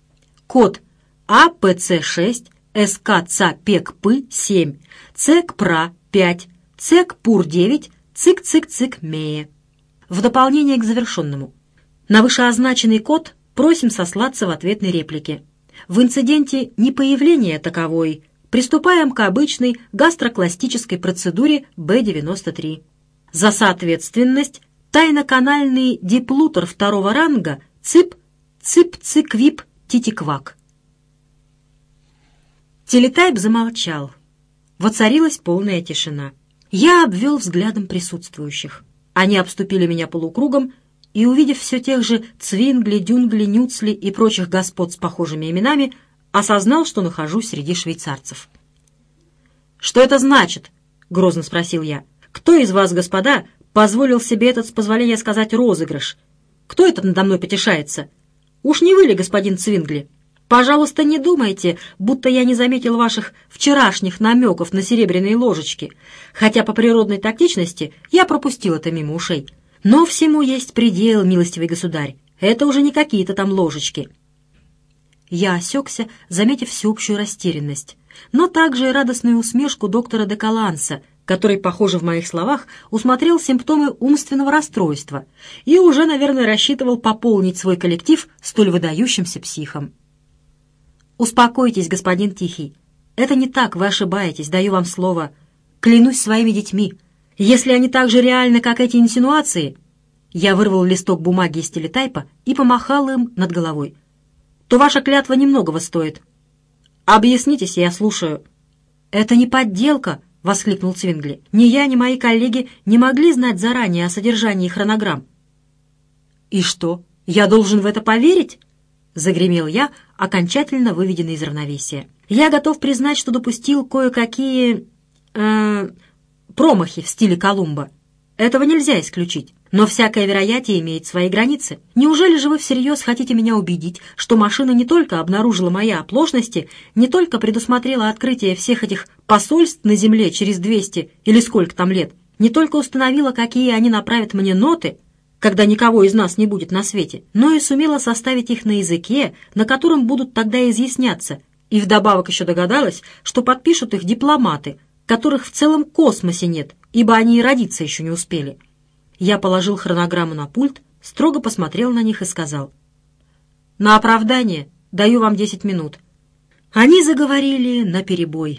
Код А Пэ Цэ шесть, Эс Ка Ца Пек Пы семь, Цэк Пра пять, Цэк Пур девять, Цик Цик Цик Мее. В дополнение к завершенному. На вышеозначенный код просим сослаться в ответной реплике. В инциденте непоявления таковой приступаем к обычной гастрокластической процедуре Бэ девяносто три. За соответственность тайноканальный диплутор второго ранга ЦИП Цып-цик-вип-тити-квак. Телетайп замолчал. Воцарилась полная тишина. Я обвел взглядом присутствующих. Они обступили меня полукругом, и, увидев все тех же Цвингли, Дюнгли, Нюцли и прочих господ с похожими именами, осознал, что нахожусь среди швейцарцев. «Что это значит?» — грозно спросил я. «Кто из вас, господа, позволил себе этот, с позволения сказать, розыгрыш? Кто это надо мной потешается? Уж не вы ли, господин Цвингли? Пожалуйста, не думайте, будто я не заметил ваших вчерашних намеков на серебряные ложечки, хотя по природной тактичности я пропустил это мимо ушей. Но всему есть предел, милостивый государь. Это уже не какие-то там ложечки». Я осекся, заметив всеобщую растерянность, но также и радостную усмешку доктора де Каланса, который, похоже, в моих словах усмотрел симптомы умственного расстройства и уже, наверное, рассчитывал пополнить свой коллектив столь выдающимся психом. «Успокойтесь, господин Тихий. Это не так, вы ошибаетесь, даю вам слово. Клянусь своими детьми. Если они так же реальны, как эти инсинуации...» Я вырвал листок бумаги из телетайпа и помахал им над головой. «То ваша клятва немногого стоит. Объяснитесь, я слушаю». «Это не подделка!» — воскликнул Цвингли. «Ни я, ни мои коллеги не могли знать заранее о содержании хронограмм». «И что, я должен в это поверить?» — загремел я, окончательно выведенный из равновесия. «Я готов признать, что допустил кое-какие... Э, промахи в стиле Колумба. Этого нельзя исключить. Но всякое вероятие имеет свои границы. Неужели же вы всерьез хотите меня убедить, что машина не только обнаружила мои оплошности, не только предусмотрела открытие всех этих посольств на Земле через двести или сколько там лет, не только установила, какие они направят мне ноты, когда никого из нас не будет на свете, но и сумела составить их на языке, на котором будут тогда изъясняться, и вдобавок еще догадалась, что подпишут их дипломаты, которых в целом космосе нет, ибо они и родиться еще не успели». Я положил хронограмму на пульт, строго посмотрел на них и сказал: «На оправдание даю вам десять минут». Они заговорили наперебой.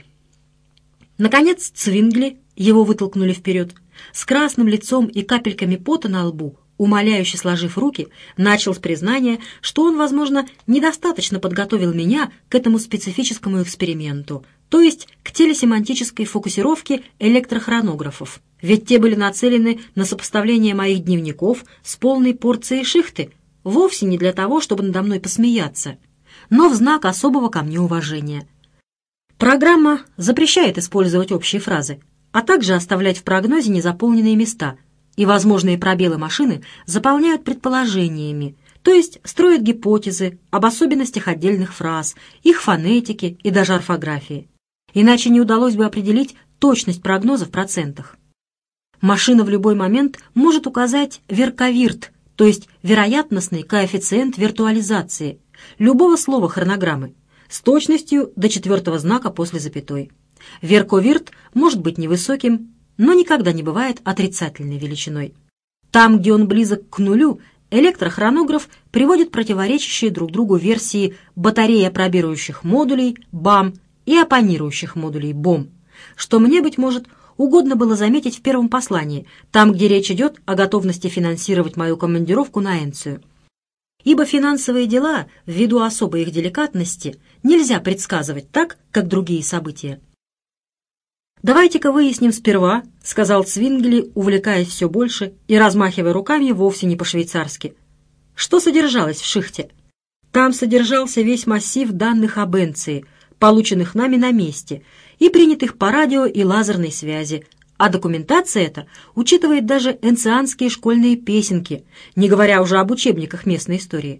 Наконец Цвингли, его вытолкнули вперед, с красным лицом и капельками пота на лбу, умоляюще сложив руки, начал с признания, что он, возможно, недостаточно подготовил меня к этому специфическому эксперименту, то есть к телесемантической фокусировке электрохронографов. Ведь те были нацелены на сопоставление моих дневников с полной порцией шихты, вовсе не для того, чтобы надо мной посмеяться, но в знак особого ко мне уважения. Программа запрещает использовать общие фразы, а также оставлять в прогнозе незаполненные места, и возможные пробелы машины заполняют предположениями, то есть строят гипотезы об особенностях отдельных фраз, их фонетике и даже орфографии. Иначе не удалось бы определить точность прогноза в процентах. Машина в любой момент может указать верковирт, то есть вероятностный коэффициент виртуализации, любого слова хронограммы, с точностью до четвертого знака после запятой. Верковирт может быть невысоким, но никогда не бывает отрицательной величиной. Там, где он близок к нулю, электрохронограф приводит противоречащие друг другу версии батареи апробирующих модулей БАМ и оппонирующих модулей БОМ, что мне, быть может, угодно было заметить в первом послании, там, где речь идет о готовности финансировать мою командировку на Энцию. Ибо финансовые дела, ввиду особой их деликатности, нельзя предсказывать так, как другие события. «Давайте-ка выясним сперва», — сказал Цвингли, увлекаясь все больше и размахивая руками вовсе не по-швейцарски. «Что содержалось в шихте?» Там содержался весь массив данных об Энции, полученных нами на месте, и принятых по радио и лазерной связи, а документация эта учитывает даже энцианские школьные песенки, не говоря уже об учебниках местной истории.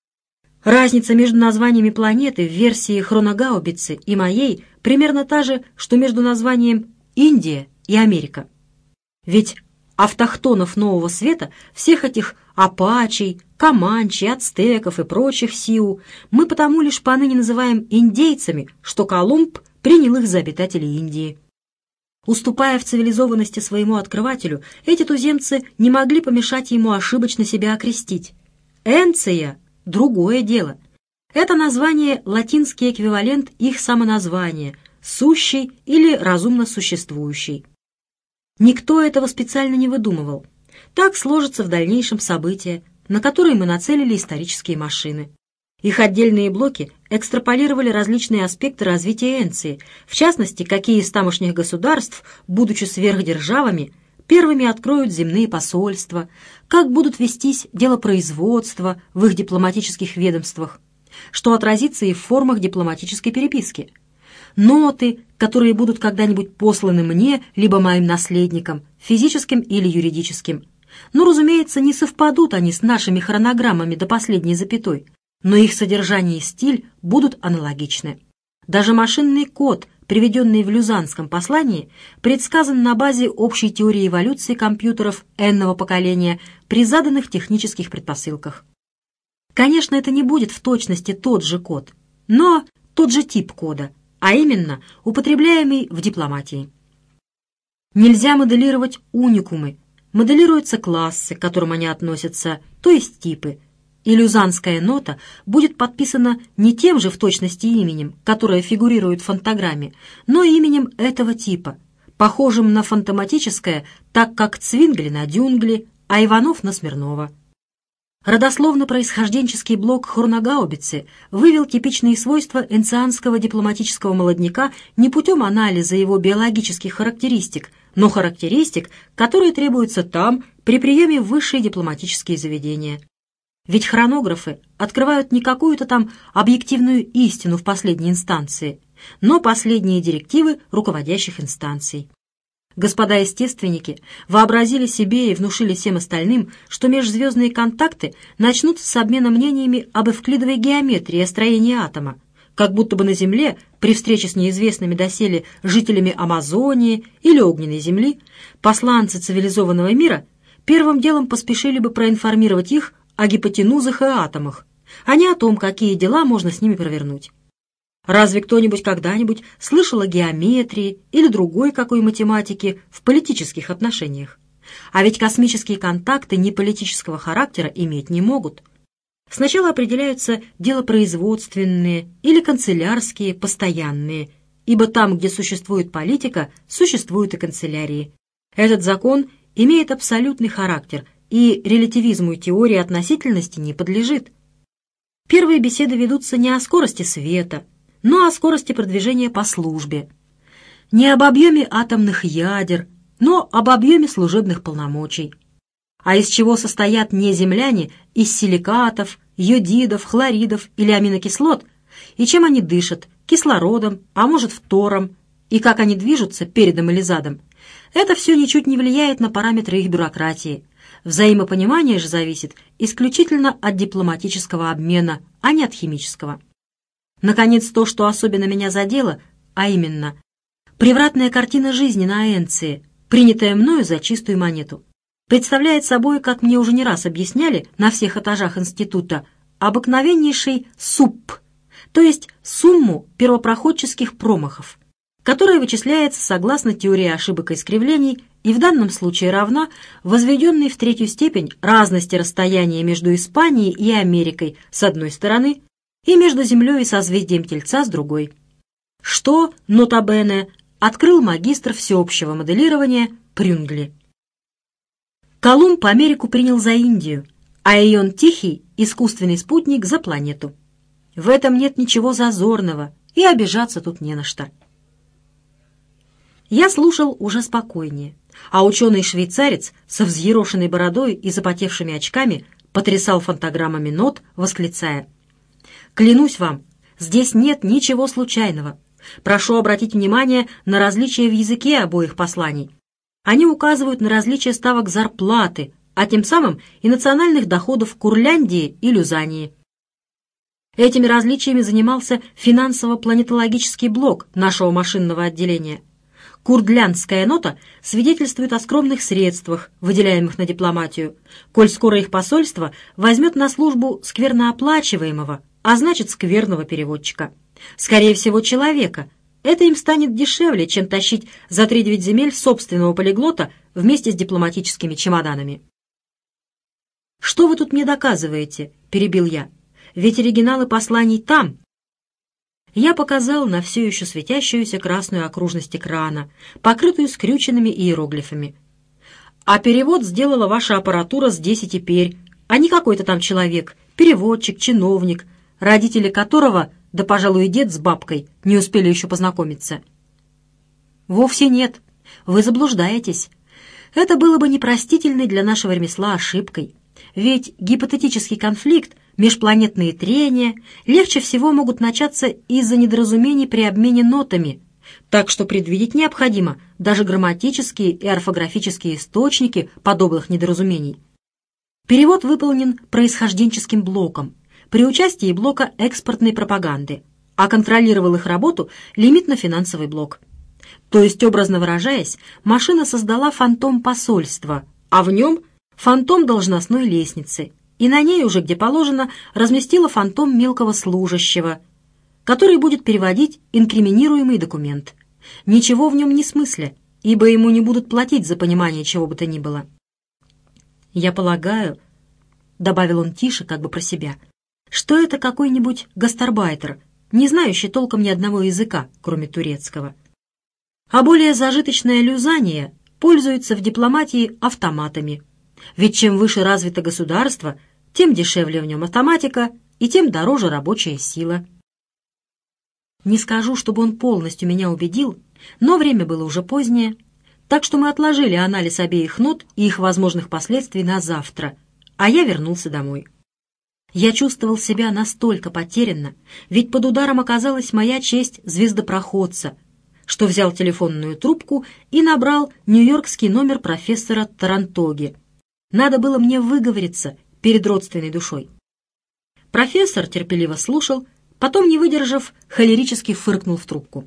Разница между названиями планеты в версии хроногаубицы и моей примерно та же, что между названием Индия и Америка. Ведь автохтонов Нового Света, всех этих апачей, команчи, ацтеков и прочих сиу, мы потому лишь поныне называем индейцами, что Колумб принял их за обитателей Индии. Уступая в цивилизованности своему открывателю, эти туземцы не могли помешать ему ошибочно себя окрестить. Энция — другое дело. Это название — латинский эквивалент их самоназвания, сущий или разумно существующий. Никто этого специально не выдумывал. Так сложатся в дальнейшем события, на которые мы нацелили исторические машины. Их отдельные блоки экстраполировали различные аспекты развития Энции, в частности, какие из тамошних государств, будучи сверхдержавами, первыми откроют земные посольства, как будут вестись делопроизводства в их дипломатических ведомствах, что отразится и в формах дипломатической переписки. Ноты, которые будут когда-нибудь посланы мне, либо моим наследникам, физическим или юридическим. Но, разумеется, не совпадут они с нашими хронограммами до последней запятой, но их содержание и стиль будут аналогичны. Даже машинный код, приведенный в Люзанском послании, предсказан на базе общей теории эволюции компьютеров n-го поколения при заданных технических предпосылках. Конечно, это не будет в точности тот же код, но тот же тип кода, а именно употребляемый в дипломатии. Нельзя моделировать уникумы, моделируются классы, к которым они относятся, то есть типы, и люзанская нота будет подписана не тем же в точности именем, которое фигурирует в фонтограмме, но именем этого типа, похожим на фантоматическое, так как Цвингли на Дюнгли, а Иванов на Смирнова. Родословно-происхожденческий блок Хорногаубицы вывел типичные свойства энцианского дипломатического молодняка не путем анализа его биологических характеристик, но характеристик, которые требуются там при приеме в высшие дипломатические заведения. Ведь хронографы открывают не какую-то там объективную истину в последней инстанции, но последние директивы руководящих инстанций. Господа естественники вообразили себе и внушили всем остальным, что межзвездные контакты начнутся с обмена мнениями об эвклидовой геометрии и строении атома, как будто бы на Земле, при встрече с неизвестными доселе жителями Амазонии или Огненной Земли, посланцы цивилизованного мира первым делом поспешили бы проинформировать их о гипотенузах и атомах, а не о том, какие дела можно с ними провернуть. Разве кто-нибудь когда-нибудь слышал о геометрии или другой какой математике в политических отношениях? А ведь космические контакты не политического характера иметь не могут. Сначала определяются делопроизводственные или канцелярские постоянные, ибо там, где существует политика, существуют и канцелярии. Этот закон имеет абсолютный характер и релятивизму и теории относительности не подлежит. Первые беседы ведутся не о скорости света, но о скорости продвижения по службе, не об объеме атомных ядер, но об объеме служебных полномочий. А из чего состоят не земляне, из силикатов, йодидов, хлоридов или аминокислот, и чем они дышат, кислородом, а может фтором, и как они движутся передом или задом, это все ничуть не влияет на параметры их бюрократии. Взаимопонимание же зависит исключительно от дипломатического обмена, а не от химического. Наконец, то, что особенно меня задело, а именно превратная картина жизни на Энции, принятая мною за чистую монету, представляет собой, как мне уже не раз объясняли на всех этажах института, обыкновеннейший СУП, то есть сумму первопроходческих промахов, которая вычисляется согласно теории ошибок и искривлений и в данном случае равна возведенной в третью степень разности расстояния между Испанией и Америкой с одной стороны и между Землей и созвездием Тельца с другой, что, нотабене, открыл магистр всеобщего моделирования Прюнгли. Колумб Америку принял за Индию, а Ион Тихий — искусственный спутник за планету. В этом нет ничего зазорного, и обижаться тут не на что. Я слушал уже спокойнее, а ученый-швейцарец со взъерошенной бородой и запотевшими очками потрясал фонтограммами нот, восклицая: «Клянусь вам, здесь нет ничего случайного. Прошу обратить внимание на различия в языке обоих посланий. Они указывают на различие ставок зарплаты, а тем самым и национальных доходов Курляндии и Люзании. Этими различиями занимался финансово-планетологический блок нашего машинного отделения. Курдляндская нота свидетельствует о скромных средствах, выделяемых на дипломатию, коль скоро их посольство возьмет на службу сквернооплачиваемого, а значит скверного переводчика. Скорее всего, человека. Это им станет дешевле, чем тащить за три-девять земель собственного полиглота вместе с дипломатическими чемоданами. «Что вы тут мне доказываете?» — перебил я. «Ведь оригиналы посланий там». Я показал на все еще светящуюся красную окружность экрана, покрытую скрюченными иероглифами. «А перевод сделала ваша аппаратура здесь и теперь, а не какой-то там человек, переводчик, чиновник, родители которого, да, пожалуй, и дед с бабкой, не успели еще познакомиться. Вовсе нет. Вы заблуждаетесь. Это было бы непростительной для нашего ремесла ошибкой. Ведь гипотетический конфликт, межпланетные трения легче всего могут начаться из-за недоразумений при обмене нотами, так что предвидеть необходимо даже грамматические и орфографические источники подобных недоразумений. Перевод выполнен происхожденческим блоком при участии блока экспортной пропаганды, а контролировал их работу лимитно-финансовый блок. То есть, образно выражаясь, машина создала фантом посольства, а в нем фантом должностной лестницы, и на ней уже, где положено, разместила фантом мелкого служащего, который будет переводить инкриминируемый документ. Ничего в нем не смысля, ибо ему не будут платить за понимание чего бы то ни было. «Я полагаю», — добавил он тише, как бы про себя, «что это какой-нибудь гастарбайтер, не знающий толком ни одного языка, кроме турецкого. А более зажиточное люзание пользуется в дипломатии автоматами. Ведь чем выше развито государство, тем дешевле в нем автоматика и тем дороже рабочая сила». Не скажу, чтобы он полностью меня убедил, но время было уже позднее, так что мы отложили анализ обеих нот и их возможных последствий на завтра, а я вернулся домой. Я чувствовал себя настолько потерянно, ведь под ударом оказалась моя честь звездопроходца, что взял телефонную трубку и набрал нью-йоркский номер профессора Тарантоги. Надо было мне выговориться перед родственной душой. Профессор терпеливо слушал, потом, не выдержав, холерически фыркнул в трубку.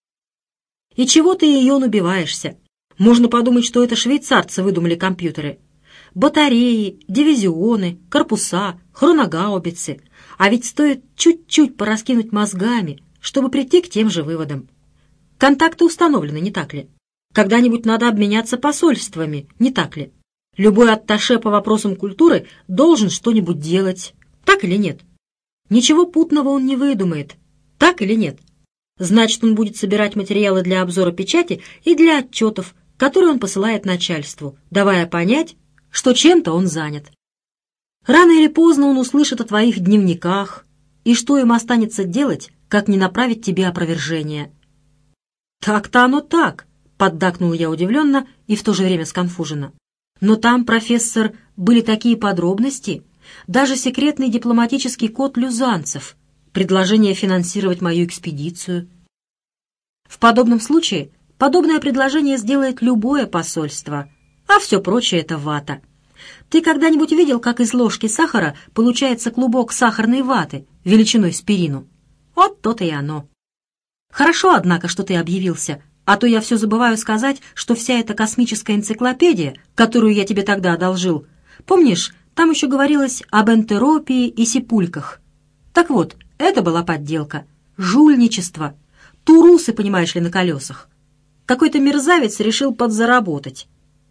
«И чего ты ее набиваешься? Можно подумать, что это швейцарцы выдумали компьютеры. Батареи, дивизионы, корпуса, хроногаубицы. А ведь стоит чуть-чуть пораскинуть мозгами, чтобы прийти к тем же выводам. Контакты установлены, не так ли? Когда-нибудь надо обменяться посольствами, не так ли? Любой атташе по вопросам культуры должен что-нибудь делать, так или нет? Ничего путного он не выдумает, так или нет? Значит, он будет собирать материалы для обзора печати и для отчетов, которые он посылает начальству, давая понять, что чем-то он занят. Рано или поздно он услышит о твоих дневниках, и что им останется делать, как не направить тебе опровержение. «Так-то оно так», — поддакнул я удивленно и в то же время сконфуженно. «Но там, профессор, были такие подробности, даже секретный дипломатический код люзанцев, предложение финансировать мою экспедицию. В подобном случае подобное предложение сделает любое посольство, а все прочее — это вата. Ты когда-нибудь видел, как из ложки сахара получается клубок сахарной ваты величиной с перину? Вот то-то и оно. Хорошо, однако, что ты объявился, а то я все забываю сказать, что вся эта космическая энциклопедия, которую я тебе тогда одолжил, помнишь, там еще говорилось об энтеропии и сипульках. Так вот, это была подделка, жульничество, турусы, понимаешь ли, на колесах. Какой-то мерзавец решил подзаработать.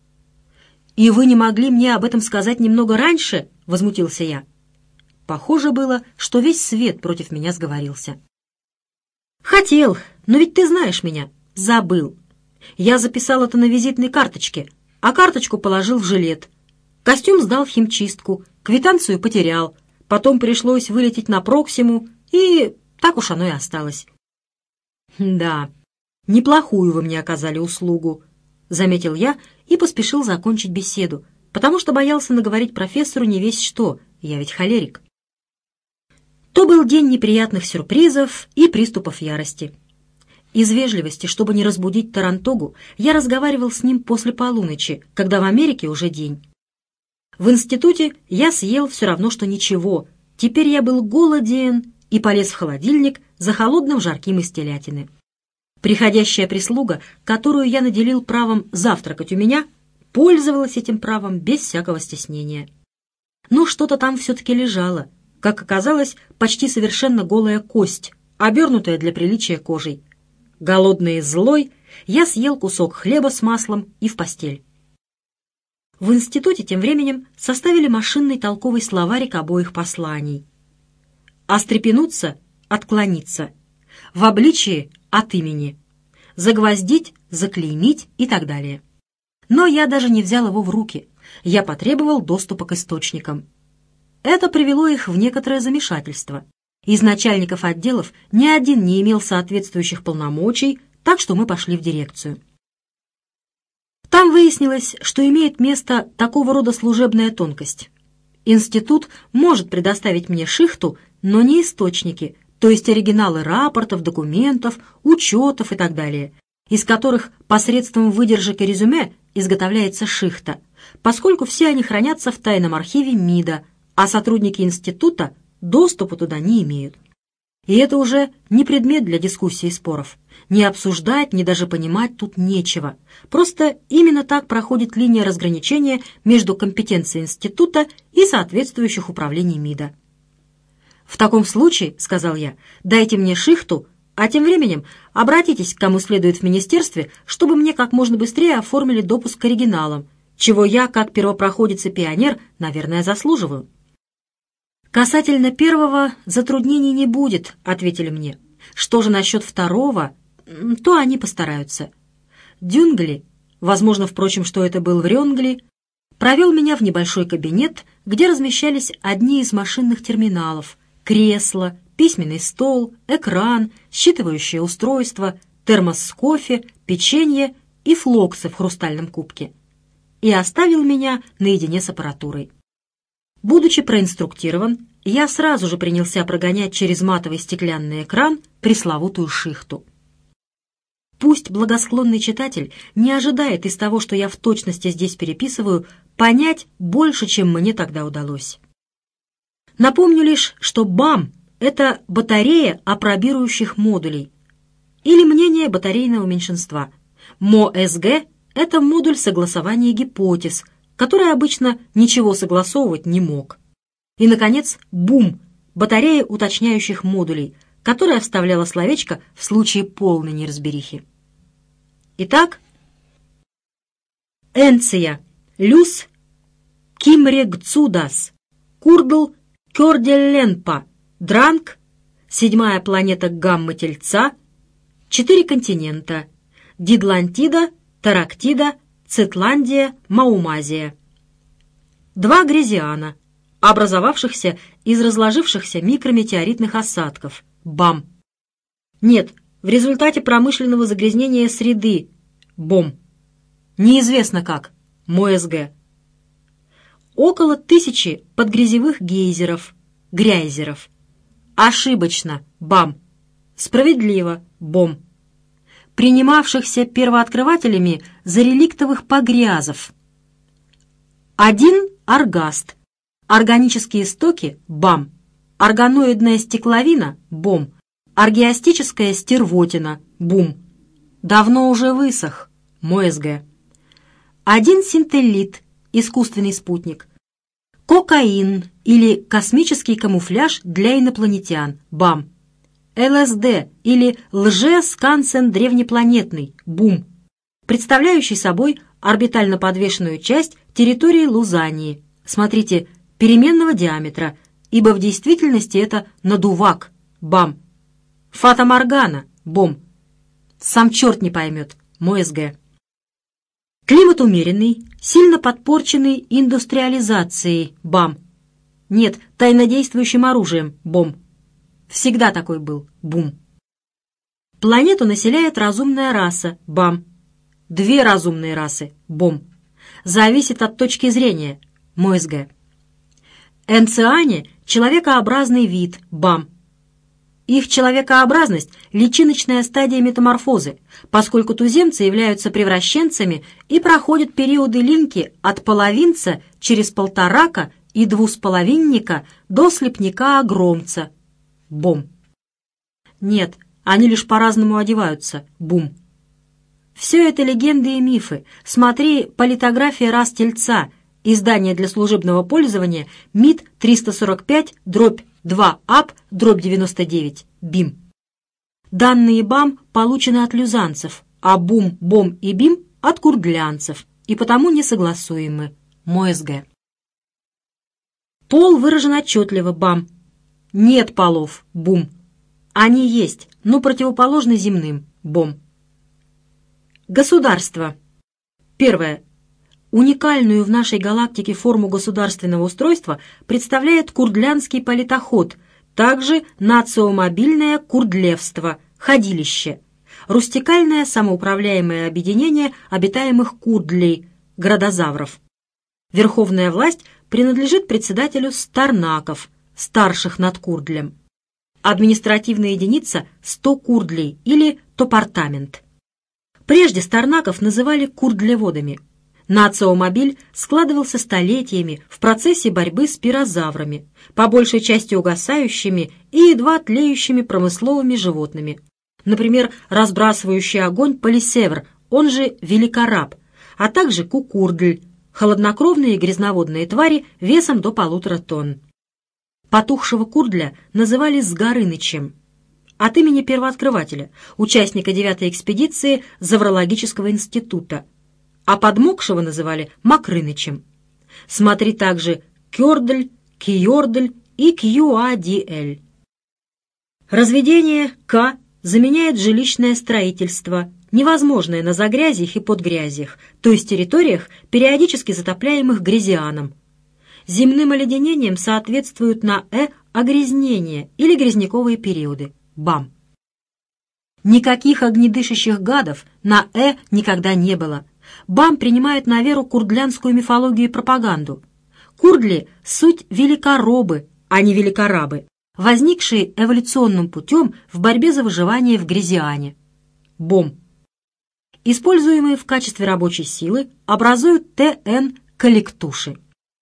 «И вы не могли мне об этом сказать немного раньше?» — возмутился я. Похоже было, что весь свет против меня сговорился. «Хотел, но ведь ты знаешь меня. Забыл. Я записал это на визитной карточке, а карточку положил в жилет. Костюм сдал в химчистку, квитанцию потерял, потом пришлось вылететь на Проксиму, и так уж оно и осталось». «Да, неплохую вы мне оказали услугу», — заметил я и поспешил закончить беседу, потому что боялся наговорить профессору не весть что, я ведь холерик. То был день неприятных сюрпризов и приступов ярости. Из вежливости, чтобы не разбудить Тарантогу, я разговаривал с ним после полуночи, когда в Америке уже день. В институте я съел все равно, что ничего. Теперь я был голоден и полез в холодильник за холодным жарким из телятины. Приходящая прислуга, которую я наделил правом завтракать у меня, пользовалась этим правом без всякого стеснения. Но что-то там все-таки лежало. Как оказалось, почти совершенно голая кость, обернутая для приличия кожей. Голодный и злой, я съел кусок хлеба с маслом и в постель. В институте тем временем составили машинный толковый словарик обоих посланий. Острепенуться — отклониться, в обличии — от имени, загвоздить, заклеймить и так далее. Но я даже не взял его в руки, я потребовал доступа к источникам. Это привело их в некоторое замешательство. Из начальников отделов ни один не имел соответствующих полномочий, так что мы пошли в дирекцию. Там выяснилось, что имеет место такого рода служебная тонкость. Институт может предоставить мне шихту, но не источники, то есть оригиналы рапортов, документов, учетов и так далее, из которых посредством выдержек и резюме изготовляется шихта, поскольку все они хранятся в тайном архиве МИДа, а сотрудники института доступа туда не имеют. И это уже не предмет для дискуссий и споров. Ни обсуждать, ни даже понимать тут нечего. Просто именно так проходит линия разграничения между компетенцией института и соответствующих управлений МИДа. «В таком случае, — сказал я, — дайте мне шихту, а тем временем обратитесь к кому следует в министерстве, чтобы мне как можно быстрее оформили допуск к оригиналам, чего я, как первопроходец и пионер, наверное, заслуживаю». «Касательно первого затруднений не будет», — ответили мне. «Что же насчет второго, то они постараются». Дюнгли, возможно, впрочем, что это был Врёнгли, провел меня в небольшой кабинет, где размещались одни из машинных терминалов, кресло, письменный стол, экран, считывающее устройство, термос с кофе, печенье и флоксы в хрустальном кубке. И оставил меня наедине с аппаратурой. Будучи проинструктирован, я сразу же принялся прогонять через матовый стеклянный экран пресловутую шихту. Пусть благосклонный читатель не ожидает из того, что я в точности здесь переписываю, понять больше, чем мне тогда удалось. Напомню лишь, что БАМ — это батарея апробирующих модулей, или мнение батарейного меньшинства. МО-СГ — это модуль согласования гипотез, который обычно ничего согласовывать не мог. И, наконец, БУМ — батарея уточняющих модулей, которая вставляла словечко в случае полной неразберихи. Итак, Энция, Люс, Кимрегцудас, Курдл, Кёрделленпа, Дранг, седьмая планета Гамма-Тельца, четыре континента, Дидлантида, Тарактида, Цитландия, Маумазия. Два Грязиана, образовавшихся из разложившихся микрометеоритных осадков, БАМ. Нет, в результате промышленного загрязнения среды, БОМ. Неизвестно как, МОСГ. Около тысячи подгрязевых гейзеров, гряйзеров. Ошибочно, БАМ. Справедливо, БОМ. Принимавшихся первооткрывателями за реликтовых погрязов. Один оргаст. Органические стоки, БАМ. Органоидная стекловина, БОМ. Аргиастическая стервотина, БУМ. Давно уже высох, МОСГ. Один синтеллит, искусственный спутник. Кокаин или космический камуфляж для инопланетян, БАМ. ЛСД или лже-скансен древнепланетный, БУМ, представляющий собой орбитально подвешенную часть территории Лузании, смотрите, переменного диаметра, ибо в действительности это надувак, БАМ. Фата-Моргана, БОМ. Сам черт не поймет, МОСГ. Климат умеренный, сильно подпорченный индустриализацией, БАМ. Нет, тайнодействующим оружием, БОМ. Всегда такой был, БУМ. Планету населяет разумная раса, БАМ. Две разумные расы, БОМ. Зависит от точки зрения, МОСГ. Энциане — человекообразный вид, БАМ. Их человекообразность — личиночная стадия метаморфозы, поскольку туземцы являются превращенцами и проходят периоды линьки от половинца через полторака и двусполовинника до слепняка-огромца, БОМ. Нет, они лишь по-разному одеваются, БУМ. Все это легенды и мифы. Смотри «Политография рас Тельца», издание для служебного пользования МИД триста сорок пять дробь два ап дробь девяносто девять, БИМ. Данные БАМ получены от люзанцев, а БУМ, БОМ и БИМ от курдлянцев, и потому несогласуемы, МОСГ. Пол выражен отчетливо, БАМ. Нет полов, БУМ. Они есть, но противоположны земным, БОМ. Государство. Первое. Уникальную в нашей галактике форму государственного устройства представляет курдлянский политоход, также нациомобильное курдлевство, ходилище, рустикальное самоуправляемое объединение обитаемых курдлей, градозавров. Верховная власть принадлежит председателю старнаков, старших над курдлем. Административная единица – сто курдлей или топартамент. Прежде старнаков называли курдлеводами. Нациомобиль складывался столетиями в процессе борьбы с пирозаврами, по большей части угасающими и едва тлеющими промысловыми животными. Например, разбрасывающий огонь полисевр, он же великораб, а также кукурдль, холоднокровные грязноводные твари весом до полутора тонн. Потухшего курдля называли Сгарынычем от имени первооткрывателя, участника девятой экспедиции Заврологического института, а подмокшего называли Макрынычем. Смотри также Кёрдль, Киордль и Кьюадиэль. Разведение К заменяет жилищное строительство, невозможное на загрязьях и подгрязьях, то есть территориях, периодически затопляемых грязианом. Земным оледенением соответствуют на «э» огрязнения или грязняковые периоды, БАМ. Никаких огнедышащих гадов на «э» никогда не было. БАМ принимает на веру курдлянскую мифологию и пропаганду. Курдли — суть великоробы, а не великорабы, возникшие эволюционным путем в борьбе за выживание в грязиане. БОМ. Используемые в качестве рабочей силы, образуют ТН-коллектуши.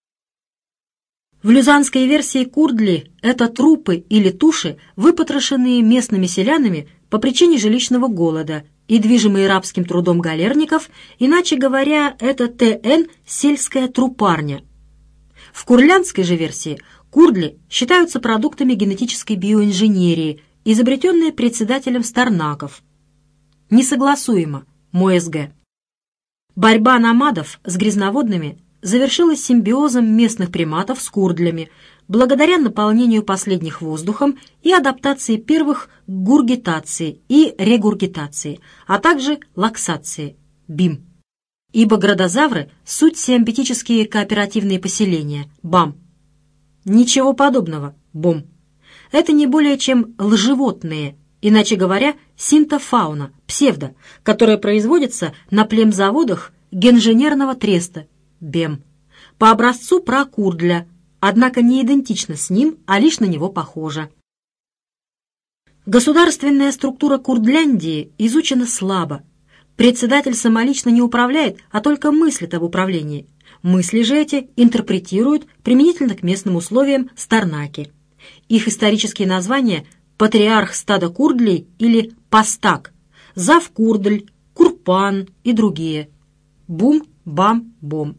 В люзанской версии курдли — это трупы или туши, выпотрошенные местными селянами по причине жилищного голода и движимые рабским трудом галерников, иначе говоря, это ТН — сельская трупарня. В курдлянской же версии курдли считаются продуктами генетической биоинженерии, изобретенные председателем старнаков. Несогласуемо, МОСГ. Борьба намадов с грязноводными завершилась симбиозом местных приматов с курдлями, благодаря наполнению последних воздухом и адаптации первых к гургитации и регургитации, а также лаксации, БИМ. Ибо градозавры – суть сиамбетические кооперативные поселения, БАМ. Ничего подобного, БОМ. Это не более чем лживотные, иначе говоря, синтофауна, псевдо, которая производится на племзаводах генженерного треста, БЕМ, по образцу пракурдля, однако не идентично с ним, а лишь на него похожа. Государственная структура Курдляндии изучена слабо. Председатель самолично не управляет, а только мыслит об управлении. Мысли же эти интерпретируют применительно к местным условиям старнаки. Их исторические названия – патриарх стада курдлей или пастак, завкурдль, курпан и другие. Бум, бам, бом.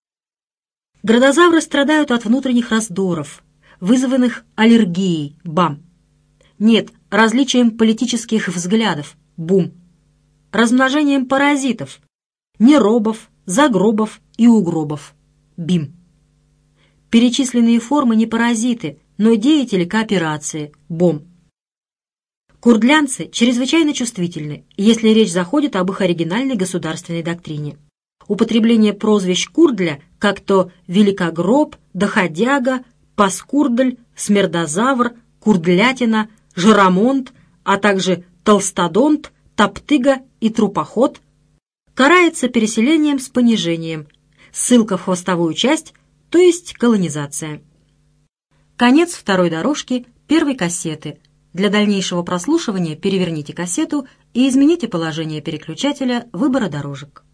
Градозавры страдают от внутренних раздоров, вызванных аллергией, БАМ. Нет, различием политических взглядов, БУМ. Размножением паразитов, неробов, загробов и угробов, БИМ. Перечисленные формы не паразиты, но деятели кооперации, БОМ. Курдлянцы чрезвычайно чувствительны, если речь заходит об их оригинальной государственной доктрине. Употребление прозвищ курдля, как то великогроб, доходяга, паскурдль, смердозавр, курдлятина, жиромонт, а также толстодонт, топтыга и трупоход, карается переселением с понижением, ссылка в хвостовую часть, то есть колонизация. Конец второй дорожки первой кассеты. Для дальнейшего прослушивания переверните кассету и измените положение переключателя выбора дорожек.